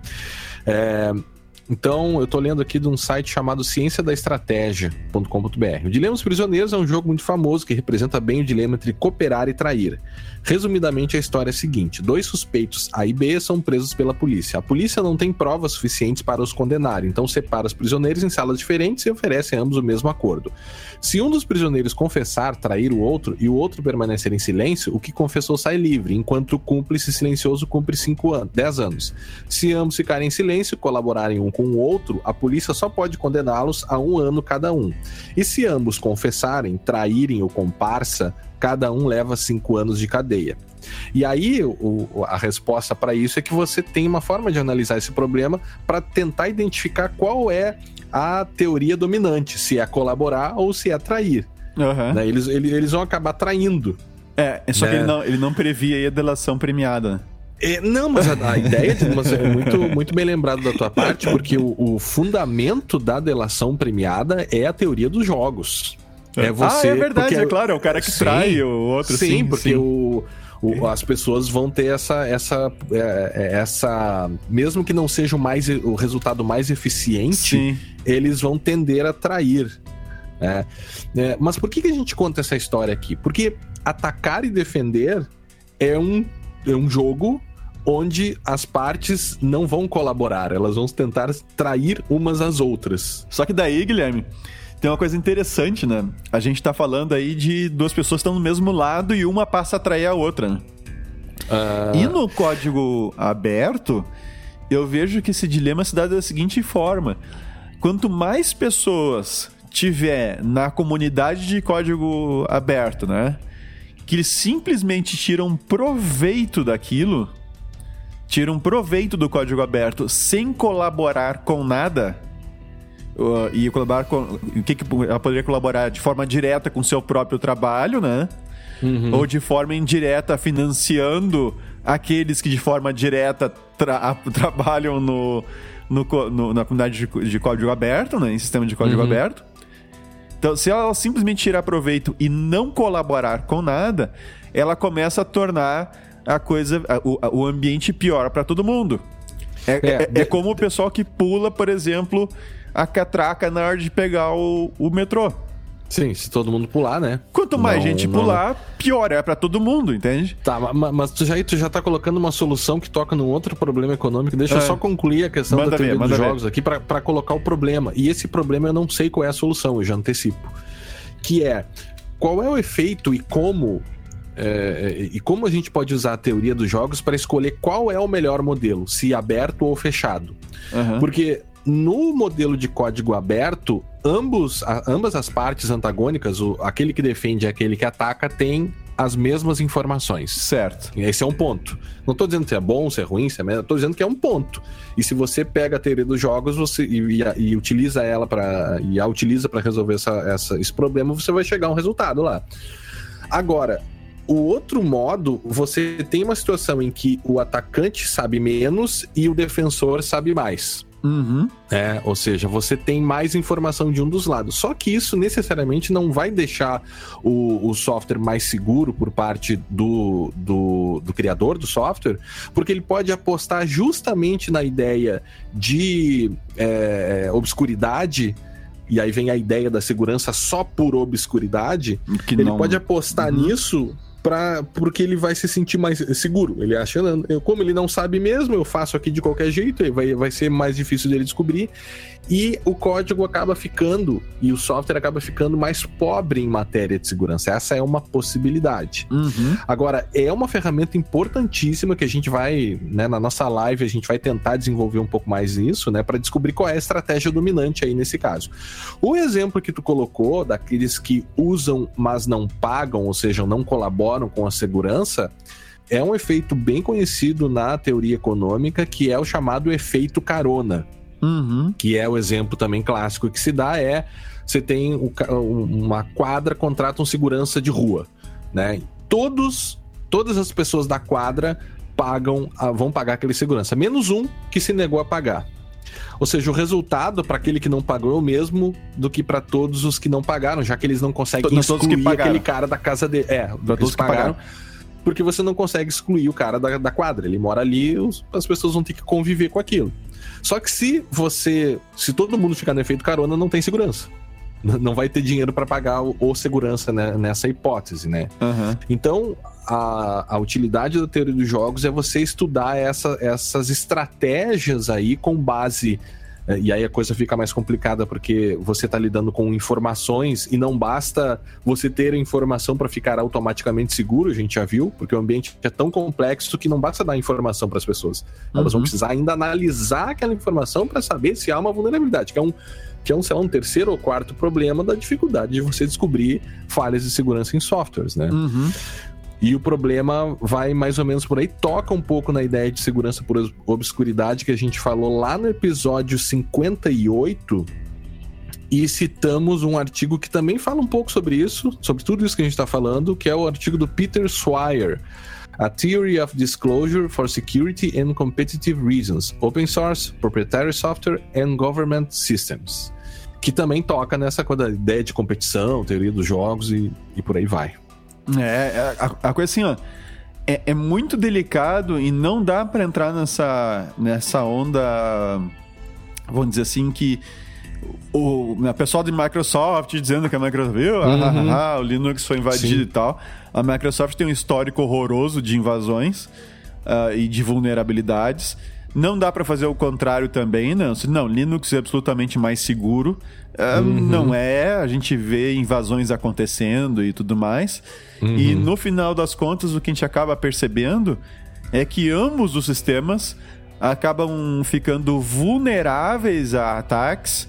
Então, eu tô lendo aqui de um site chamado cienciadaestratégia.com.br. O Dilema dos Prisioneiros é um jogo muito famoso que representa bem o dilema entre cooperar e trair. Resumidamente, a história é a seguinte: 2 suspeitos, A e B, são presos pela polícia. A polícia não tem provas suficientes para os condenar, então separa os prisioneiros em salas diferentes e oferece a ambos o mesmo acordo. Se um dos prisioneiros confessar, trair o outro, e o outro permanecer em silêncio, o que confessou sai livre, enquanto o cúmplice silencioso cumpre 10 anos. Se ambos ficarem em silêncio, colaborarem um com o outro, a polícia só pode condená-los a 1 ano cada um. E se ambos confessarem, traírem o comparsa, cada um leva 5 anos de cadeia. E aí, a resposta para isso é que você tem uma forma de analisar esse problema para tentar identificar qual é a teoria dominante, se é colaborar ou se é trair. Né? Eles vão acabar traindo. Só que ele não previa aí a delação premiada. Não, mas a ideia é muito, muito bem lembrado da tua parte, porque o fundamento da delação premiada é a teoria dos jogos. É verdade, é claro, é o cara que trai o outro. Sim, porque as pessoas vão ter essa mesmo que não seja o resultado mais eficiente, eles vão tender a trair. Mas por que a gente conta essa história aqui? Porque atacar e defender é um jogo onde as partes não vão colaborar, elas vão tentar trair umas às outras. Só que daí, Guilherme, tem uma coisa interessante, né? A gente tá falando aí de 2 pessoas que estão no mesmo lado e uma passa a trair a outra, né? E no código aberto, eu vejo que esse dilema se dá da seguinte forma: quanto mais pessoas tiver na comunidade de código aberto, né, que eles simplesmente tiram proveito daquilo, tiram proveito do código aberto sem colaborar com nada, e colaborar com o que ela poderia colaborar de forma direta com o seu próprio trabalho, né? Ou de forma indireta financiando aqueles que de forma direta trabalham na comunidade de código aberto, né? Em sistema de código aberto. Então, se ela simplesmente tirar proveito e não colaborar com nada, ela começa a tornar o ambiente pior para todo mundo. É como o pessoal que pula, por exemplo, a catraca na hora de pegar o metrô. Sim, se todo mundo pular, né? Quanto mais gente pular, pior é pra todo mundo, entende? Tá, mas tu já tá colocando uma solução que toca num outro problema econômico. Deixa eu só concluir a questão da teoria dos jogos aqui pra colocar o problema. E esse problema eu não sei qual é a solução, eu já antecipo. Que é, qual é o efeito e como a gente pode usar a teoria dos jogos para escolher qual é o melhor modelo, se aberto ou fechado. Porque no modelo de código aberto, ambas as partes antagônicas, aquele que defende e aquele que ataca, tem as mesmas informações. Certo. Esse é um ponto. Não estou dizendo se é bom, se é ruim, se é merda, estou dizendo que é um ponto. E se você pega a teoria dos jogos e utiliza ela para resolver esse problema, você vai chegar a um resultado lá. Agora, o outro modo, você tem uma situação em que o atacante sabe menos e o defensor sabe mais. Ou seja, você tem mais informação de um dos lados. Só que isso necessariamente não vai deixar o software mais seguro por parte do criador do software, porque ele pode apostar justamente na ideia de obscuridade. E aí vem a ideia da segurança só por obscuridade. Ele pode apostar nisso porque ele vai se sentir mais seguro. Ele acha, como ele não sabe mesmo, eu faço aqui de qualquer jeito, vai ser mais difícil dele descobrir. E o código acaba ficando, e o software acaba ficando mais pobre em matéria de segurança. Essa é uma possibilidade. Agora, é uma ferramenta importantíssima que a gente vai, né, na nossa live, a gente vai tentar desenvolver um pouco mais isso, né, para descobrir qual é a estratégia dominante aí nesse caso. O exemplo que tu colocou, daqueles que usam, mas não pagam, ou seja, não colaboram com a segurança, é um efeito bem conhecido na teoria econômica, que é o chamado efeito carona. Que é o exemplo também clássico que se dá você tem uma quadra, contrata um segurança de rua, né? Todas as pessoas da quadra vão pagar aquele segurança, menos um que se negou a pagar. Ou seja, o resultado para aquele que não pagou é o mesmo do que para todos os que não pagaram, já que eles não conseguem excluir aquele cara da casa dele. Todos que pagaram. Porque você não consegue excluir o cara da quadra. Ele mora ali, as pessoas vão ter que conviver com aquilo. Só que se todo mundo ficar no efeito carona, não tem segurança. Não vai ter dinheiro para pagar o segurança, né, nessa hipótese, né? Então, a utilidade da teoria dos jogos é você estudar essas estratégias aí com base... E aí a coisa fica mais complicada, porque você está lidando com informações e não basta você ter a informação para ficar automaticamente seguro, a gente já viu, porque o ambiente é tão complexo que não basta dar informação para as pessoas. Elas vão precisar ainda analisar aquela informação para saber se há uma vulnerabilidade, que é um terceiro ou quarto problema da dificuldade de você descobrir falhas de segurança em softwares, né? E o problema vai mais ou menos por aí, toca um pouco na ideia de segurança por obscuridade que a gente falou lá no episódio 58, e citamos um artigo que também fala um pouco sobre isso, sobre tudo isso que a gente está falando, que é o artigo do Peter Swire, A Theory of Disclosure for Security and Competitive Reasons, Open Source, Proprietary Software and Government Systems, que também toca nessa ideia de competição, teoria dos jogos e por aí vai. A coisa assim, ó, é muito delicado e não dá pra entrar nessa onda, vamos dizer assim, que o pessoal de Microsoft dizendo que a Microsoft, o Linux foi invadido e tal. A Microsoft tem um histórico horroroso de invasões e de vulnerabilidades. Não dá pra fazer o contrário também, não. Linux é absolutamente mais seguro. Não é, a gente vê invasões acontecendo e tudo mais. E no final das contas, o que a gente acaba percebendo é que ambos os sistemas acabam ficando vulneráveis a ataques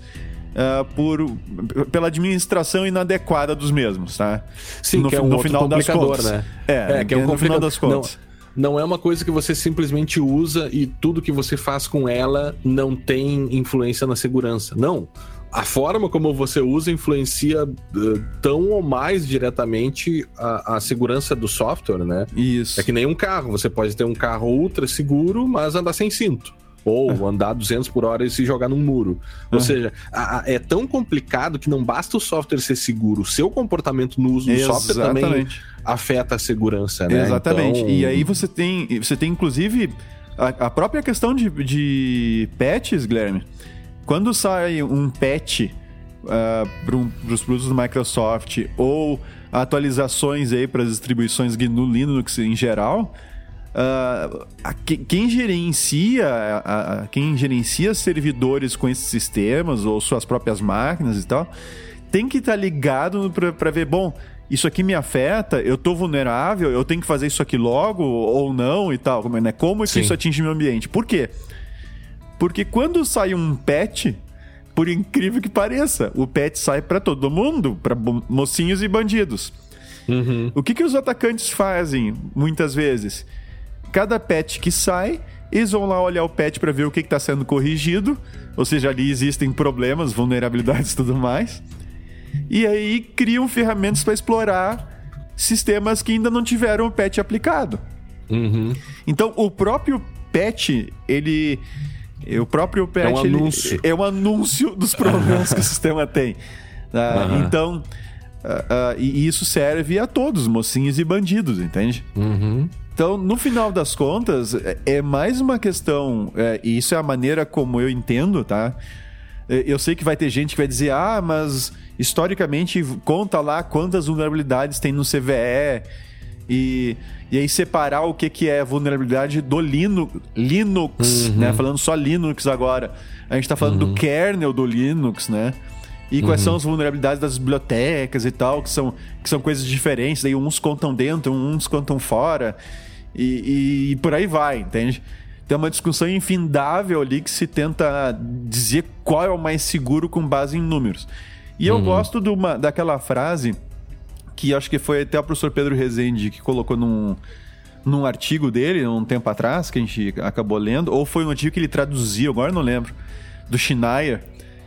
pela administração inadequada dos mesmos, tá? Sim, que é um final das contas, né? Que é um no final das contas. Não é uma coisa que você simplesmente usa e tudo que você faz com ela não tem influência na segurança. Não. A forma como você usa influencia tão ou mais diretamente a segurança do software, né? Isso. É que nem um carro. Você pode ter um carro ultra seguro, mas andar sem cinto. Ou andar 200 por hora e se jogar num muro. Ou seja, é tão complicado que não basta o software ser seguro. O seu comportamento no uso do software também afeta a segurança, né? Exatamente. Então... E aí você tem inclusive, a própria questão de patches, Guilherme. Quando sai um patch para os produtos da Microsoft ou atualizações aí para as distribuições GNU Linux em geral, quem gerencia servidores com esses sistemas ou suas próprias máquinas e tal, tem que estar ligado para ver, bom, isso aqui me afeta, eu tô vulnerável, eu tenho que fazer isso aqui logo ou não e tal, né? Como é que isso atinge meu ambiente? Por quê? Porque quando sai um patch, por incrível que pareça, o patch sai para todo mundo, para mocinhos e bandidos. Uhum. O que os atacantes fazem muitas vezes? Cada patch que sai, eles vão lá olhar o patch para ver o que está sendo corrigido, ou seja, ali existem problemas, vulnerabilidades e tudo mais. E aí criam ferramentas para explorar sistemas que ainda não tiveram o patch aplicado. Uhum. Então, o próprio patch, é um anúncio dos problemas que o sistema tem. Então, e isso serve a todos, mocinhos e bandidos, entende? Uhum. Então, no final das contas, é mais uma questão, e isso é a maneira como eu entendo, tá? Eu sei que vai ter gente que vai dizer, mas historicamente conta lá quantas vulnerabilidades tem no CVE e aí separar o que é vulnerabilidade do Linux, né? Falando só Linux agora. A gente tá falando do kernel do Linux, né? E quais são as vulnerabilidades das bibliotecas e tal, que são coisas diferentes. Daí uns contam dentro, uns contam fora e por aí vai, entende? Tem uma discussão infindável ali que se tenta dizer qual é o mais seguro com base em números. E eu gosto daquela frase que acho que foi até o professor Pedro Rezende que colocou num artigo dele, um tempo atrás, que a gente acabou lendo, ou foi um artigo que ele traduziu, agora não lembro, do Schneier,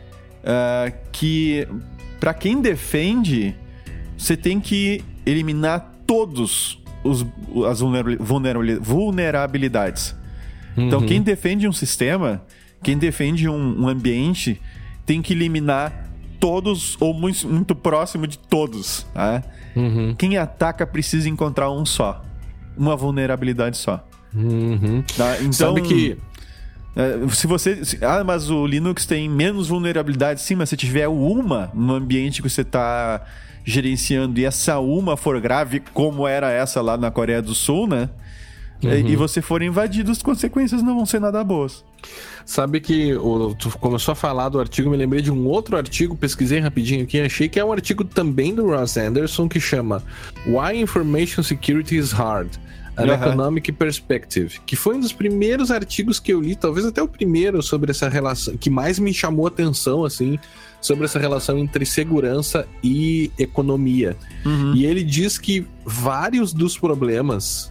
que para quem defende, você tem que eliminar todos as vulnerabilidades. Então, quem defende um sistema, quem defende um ambiente, tem que eliminar todos ou muito próximo de todos. Tá? Quem ataca precisa encontrar uma vulnerabilidade só. Tá? Então, sabe que... se você... mas o Linux tem menos vulnerabilidade. Sim, mas se tiver uma no ambiente que você está gerenciando e essa uma for grave, como era essa lá na Coreia do Sul, né? E você for invadido, as consequências não vão ser nada boas. Sabe que tu começou a falar do artigo, me lembrei de um outro artigo, pesquisei rapidinho aqui, achei que é um artigo também do Ross Anderson que chama Why Information Security is Hard, An Economic Perspective, que foi um dos primeiros artigos que eu li, talvez até o primeiro, sobre essa relação, que mais me chamou a atenção, assim, sobre essa relação entre segurança e economia. E ele diz que vários dos problemas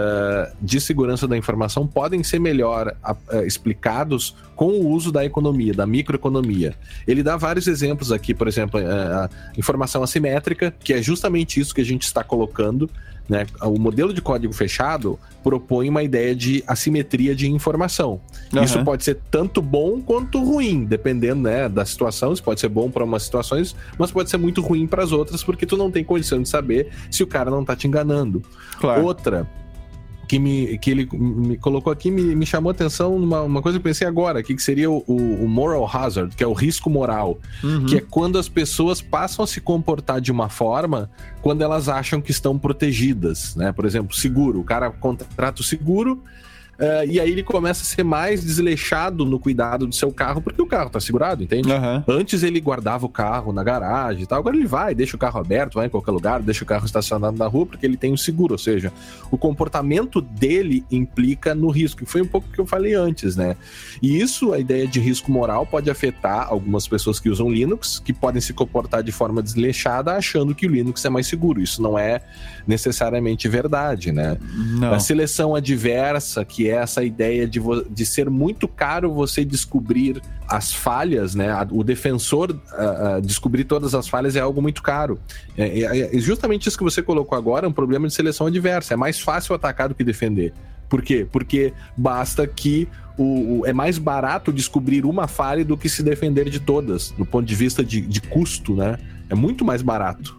de segurança da informação podem ser melhor explicados com o uso da economia, da microeconomia. Ele dá vários exemplos aqui, por exemplo, a informação assimétrica, que é justamente isso que a gente está colocando, né? O modelo de código fechado propõe uma ideia de assimetria de informação. Isso pode ser tanto bom quanto ruim, dependendo, né, da situação. Isso pode ser bom para umas situações, mas pode ser muito ruim para as outras, porque tu não tem condição de saber se o cara não tá te enganando. Claro. Outra que ele me colocou aqui, me chamou a atenção uma coisa que eu pensei agora, que seria o moral hazard, que é o risco moral, que é quando as pessoas passam a se comportar de uma forma quando elas acham que estão protegidas, né? Por exemplo, seguro, o cara contrata o seguro, e aí ele começa a ser mais desleixado no cuidado do seu carro, porque o carro tá segurado, entende? Antes ele guardava o carro na garagem e tal, agora ele deixa o carro aberto, vai em qualquer lugar, deixa o carro estacionado na rua, porque ele tem o seguro, ou seja, o comportamento dele implica no risco, que foi um pouco o que eu falei antes, né? E isso, a ideia de risco moral, pode afetar algumas pessoas que usam Linux, que podem se comportar de forma desleixada, achando que o Linux é mais seguro. Isso não é necessariamente verdade, né? A seleção adversa, que é essa ideia de ser muito caro você descobrir as falhas, né? O defensor descobrir todas as falhas é algo muito caro. É justamente isso que você colocou agora, um problema de seleção adversa. É mais fácil atacar do que defender. Por quê? Porque basta que é mais barato descobrir uma falha do que se defender de todas, do ponto de vista de custo, né? É muito mais barato.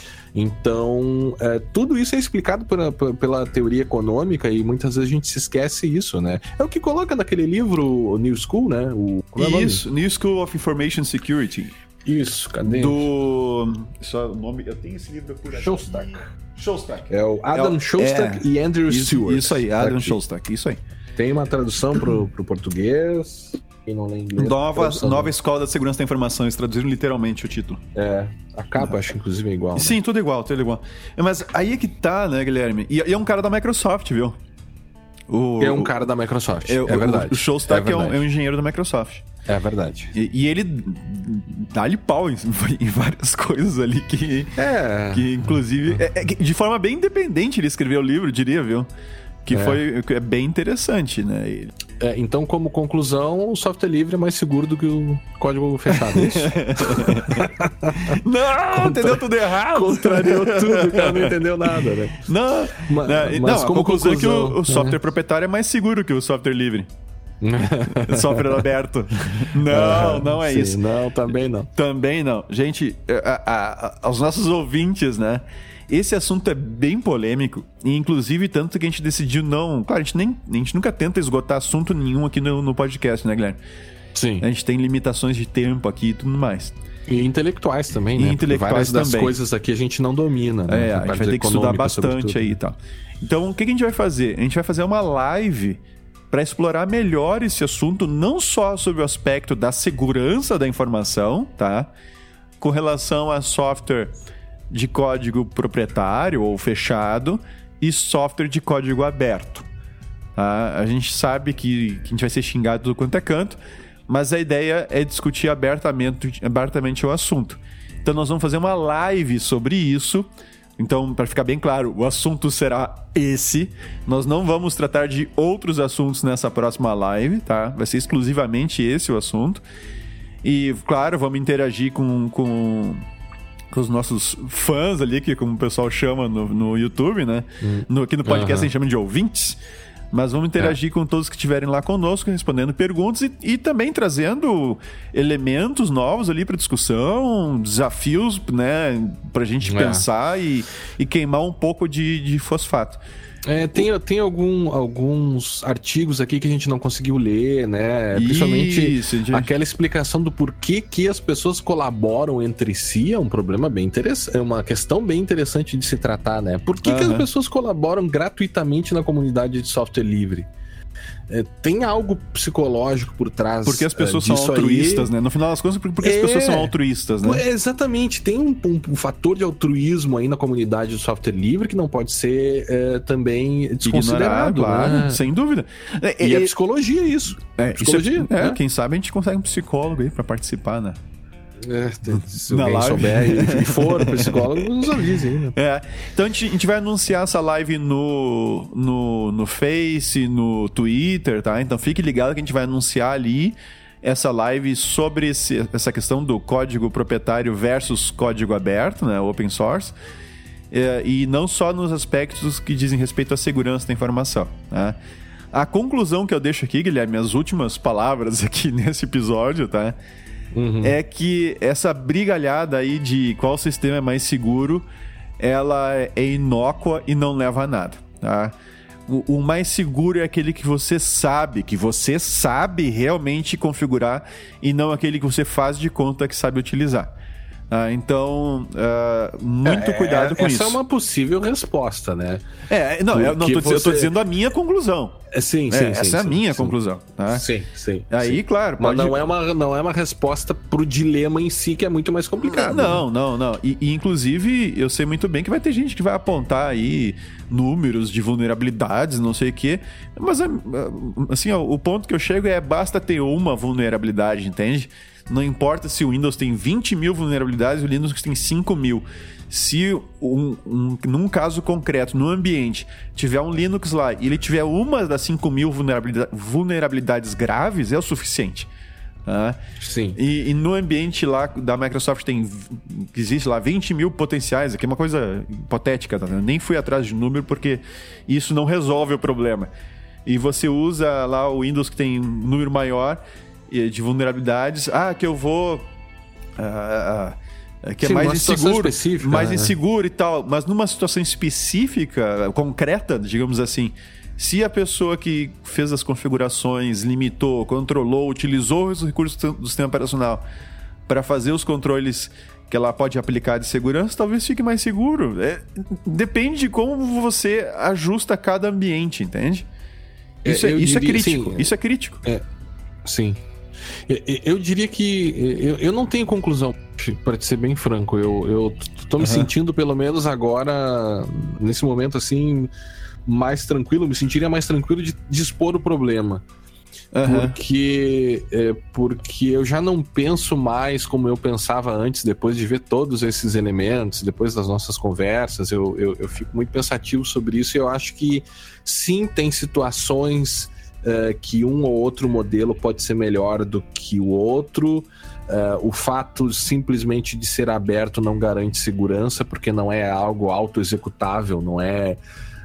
Então, tudo isso é explicado pela teoria econômica e muitas vezes a gente se esquece isso, né? É o que coloca naquele livro, o New School, né? Isso, New School of Information Security. Isso, cadê? Só o nome... Eu tenho esse livro por aqui. Shostak. É o Adam Shostak e Andrew Stewart. Isso aí, Adam Shostak, isso aí. Tem uma tradução pro português. Quem não lê inglês. Nova Escola da Segurança da Informação. Eles traduziram literalmente o título. A capa acho que inclusive é igual. Sim, tudo igual. Mas aí é que tá, né, Guilherme? E é um cara da Microsoft, viu? É um cara da Microsoft, é verdade. O Shostak é um engenheiro da Microsoft. É verdade. E ele dá-lhe pau em várias coisas ali que inclusive, de forma bem independente ele escreveu o livro, diria, viu? É bem interessante, né? Então, como conclusão, o software livre é mais seguro do que o código fechado, é isso? Não, entendeu tudo errado. Contrariou tudo, o cara não entendeu nada, né? Mas como conclusão é que o software proprietário é mais seguro que o software livre. Software aberto. Não é isso. Não, também não. Também não. Gente, aos nossos ouvintes, né? Esse assunto é bem polêmico, e inclusive tanto que a gente decidiu não... Claro, a gente nunca tenta esgotar assunto nenhum aqui no podcast, né, Guilherme? Sim. A gente tem limitações de tempo aqui e tudo mais. E intelectuais também, né? Intelectuais várias também. Das coisas aqui a gente não domina, né? A gente vai ter que estudar bastante aí e tal. Então, o que a gente vai fazer? A gente vai fazer uma live para explorar melhor esse assunto, não só sobre o aspecto da segurança da informação, tá? Com relação a software de código proprietário ou fechado e software de código aberto. Tá? A gente sabe que a gente vai ser xingado do quanto é canto, mas a ideia é discutir abertamente o assunto. Então nós vamos fazer uma live sobre isso. Então, para ficar bem claro, o assunto será esse. Nós não vamos tratar de outros assuntos nessa próxima live, tá? Vai ser exclusivamente esse o assunto. E, claro, vamos interagir com os nossos fãs ali, que como o pessoal chama no YouTube, né? Aqui no podcast a gente chama de ouvintes. Mas vamos interagir com todos que estiverem lá conosco, respondendo perguntas e também trazendo elementos novos ali para discussão, desafios, né? Pra gente pensar e queimar um pouco de fosfato. Tem alguns artigos aqui que a gente não conseguiu ler, né? Principalmente aquela explicação do porquê que as pessoas colaboram entre si é um problema bem interessante, é uma questão bem interessante de se tratar, né? Por que as pessoas colaboram gratuitamente na comunidade de software livre? Tem algo psicológico por trás. Porque as pessoas são altruístas, né? No final das contas, porque as pessoas são altruístas, né? Exatamente. Tem um fator de altruísmo aí na comunidade do software livre que não pode ser também desconsiderado. Claro, né? Sem dúvida. E é psicologia isso. Psicologia. Né? Quem sabe a gente consegue um psicólogo aí pra participar, né? Se alguém souber e for psicólogo, nos avise aí, né? Então a gente vai anunciar essa live no Face, no Twitter, tá? Então fique ligado que a gente vai anunciar ali essa live sobre essa questão do código proprietário versus código aberto, né? Open source. E não só nos aspectos que dizem respeito à segurança da informação, né? A conclusão que eu deixo aqui, Guilherme, as últimas palavras aqui nesse episódio, tá? É que essa brigalhada aí de qual sistema é mais seguro, ela é inócua e não leva a nada, tá? O mais seguro é aquele que você sabe realmente configurar e não aquele que você faz de conta que sabe utilizar. Então, muito cuidado com isso. Essa é uma possível resposta, né? Eu tô dizendo a minha conclusão. Sim. Essa é a minha conclusão. Tá? Sim. Aí, claro... Mas não é uma resposta pro dilema em si, que é muito mais complicado. Não. E, inclusive, eu sei muito bem que vai ter gente que vai apontar aí números de vulnerabilidades, não sei o quê. Mas, assim, o ponto que eu chego basta ter uma vulnerabilidade, entende? Não importa se o Windows tem 20 mil vulnerabilidades e o Linux tem 5 mil. Se num caso concreto, no ambiente, tiver um Linux lá e ele tiver uma das 5 mil vulnerabilidades graves, é o suficiente. Tá? Sim. E no ambiente lá da Microsoft existe lá 20 mil potenciais, aqui é uma coisa hipotética, tá? Eu nem fui atrás de número porque isso não resolve o problema. E você usa lá o Windows que tem um número maior de vulnerabilidades, que eu vou... que é mais inseguro, inseguro e tal, mas numa situação específica, concreta, digamos assim, se a pessoa que fez as configurações, limitou, controlou, utilizou os recursos do sistema operacional para fazer os controles que ela pode aplicar de segurança, talvez fique mais seguro. Depende de como você ajusta cada ambiente, entende? Isso é crítico. Sim, isso é crítico. Sim. Eu diria que eu não tenho conclusão, para te ser bem franco. Eu tô me sentindo, pelo menos agora, nesse momento assim, mais tranquilo. Me sentiria mais tranquilo de expor o problema. Porque eu já não penso mais como eu pensava antes, depois de ver todos esses elementos, depois das nossas conversas. Eu fico muito pensativo sobre isso, e eu acho que sim, tem situações que um ou outro modelo pode ser melhor do que o outro. O fato simplesmente de ser aberto não garante segurança, porque não é algo auto-executável, não é...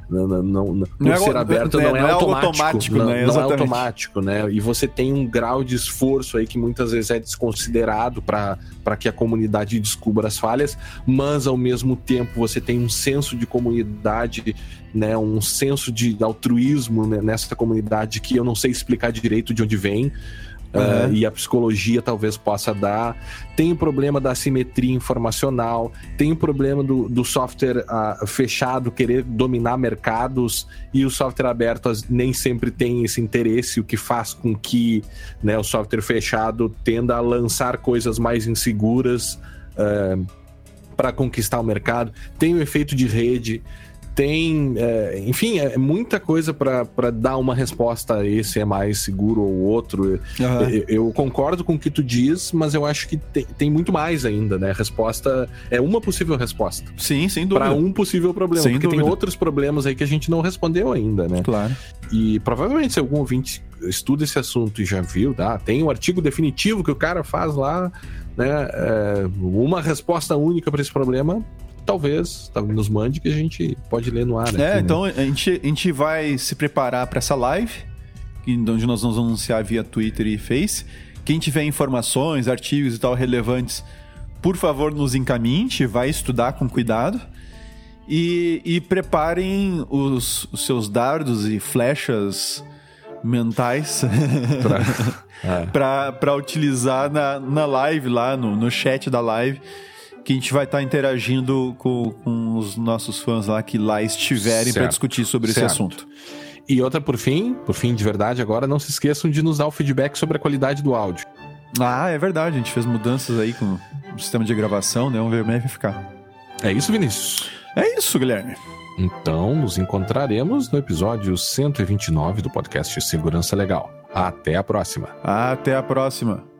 Não ser aberto não é automático, não é automático, né? E você tem um grau de esforço aí que muitas vezes é desconsiderado para que a comunidade descubra as falhas, mas ao mesmo tempo você tem um senso de comunidade, né? Um senso de altruísmo, né, nessa comunidade que eu não sei explicar direito de onde vem. E a psicologia talvez possa dar. Tem o problema da assimetria informacional, tem o problema do software fechado querer dominar mercados, e o software aberto nem sempre tem esse interesse, o que faz com que, né, o software fechado tenda a lançar coisas mais inseguras para conquistar o mercado. Tem o efeito de rede, tem, enfim, muita coisa para dar uma resposta a esse é mais seguro ou outro. Eu concordo com o que tu diz, mas eu acho que tem muito mais ainda, né? A resposta é uma possível resposta. Sim, sem dúvida. Para um possível problema, sem porque dúvida. Tem outros problemas aí que a gente não respondeu ainda, né? Claro. E provavelmente se algum ouvinte estuda esse assunto e já viu, tem um artigo definitivo que o cara faz lá, né? Uma resposta única para esse problema. Talvez nos mande, que a gente pode ler no ar. Aqui, então né? a gente vai se preparar para essa live, onde nós vamos anunciar via Twitter e Face. Quem tiver informações, artigos e tal relevantes, por favor, nos encaminhe, vai estudar com cuidado. E preparem os seus dardos e flechas mentais para utilizar na live, lá no chat da live, que a gente vai estar interagindo com os nossos fãs lá que lá estiverem para discutir sobre esse assunto. E outra, por fim de verdade, agora não se esqueçam de nos dar o feedback sobre a qualidade do áudio. É verdade, a gente fez mudanças aí com o sistema de gravação, né? Vamos ver como é que vai ficar. É isso, Vinícius? É isso, Guilherme. Então, nos encontraremos no episódio 129 do podcast Segurança Legal. Até a próxima. Até a próxima.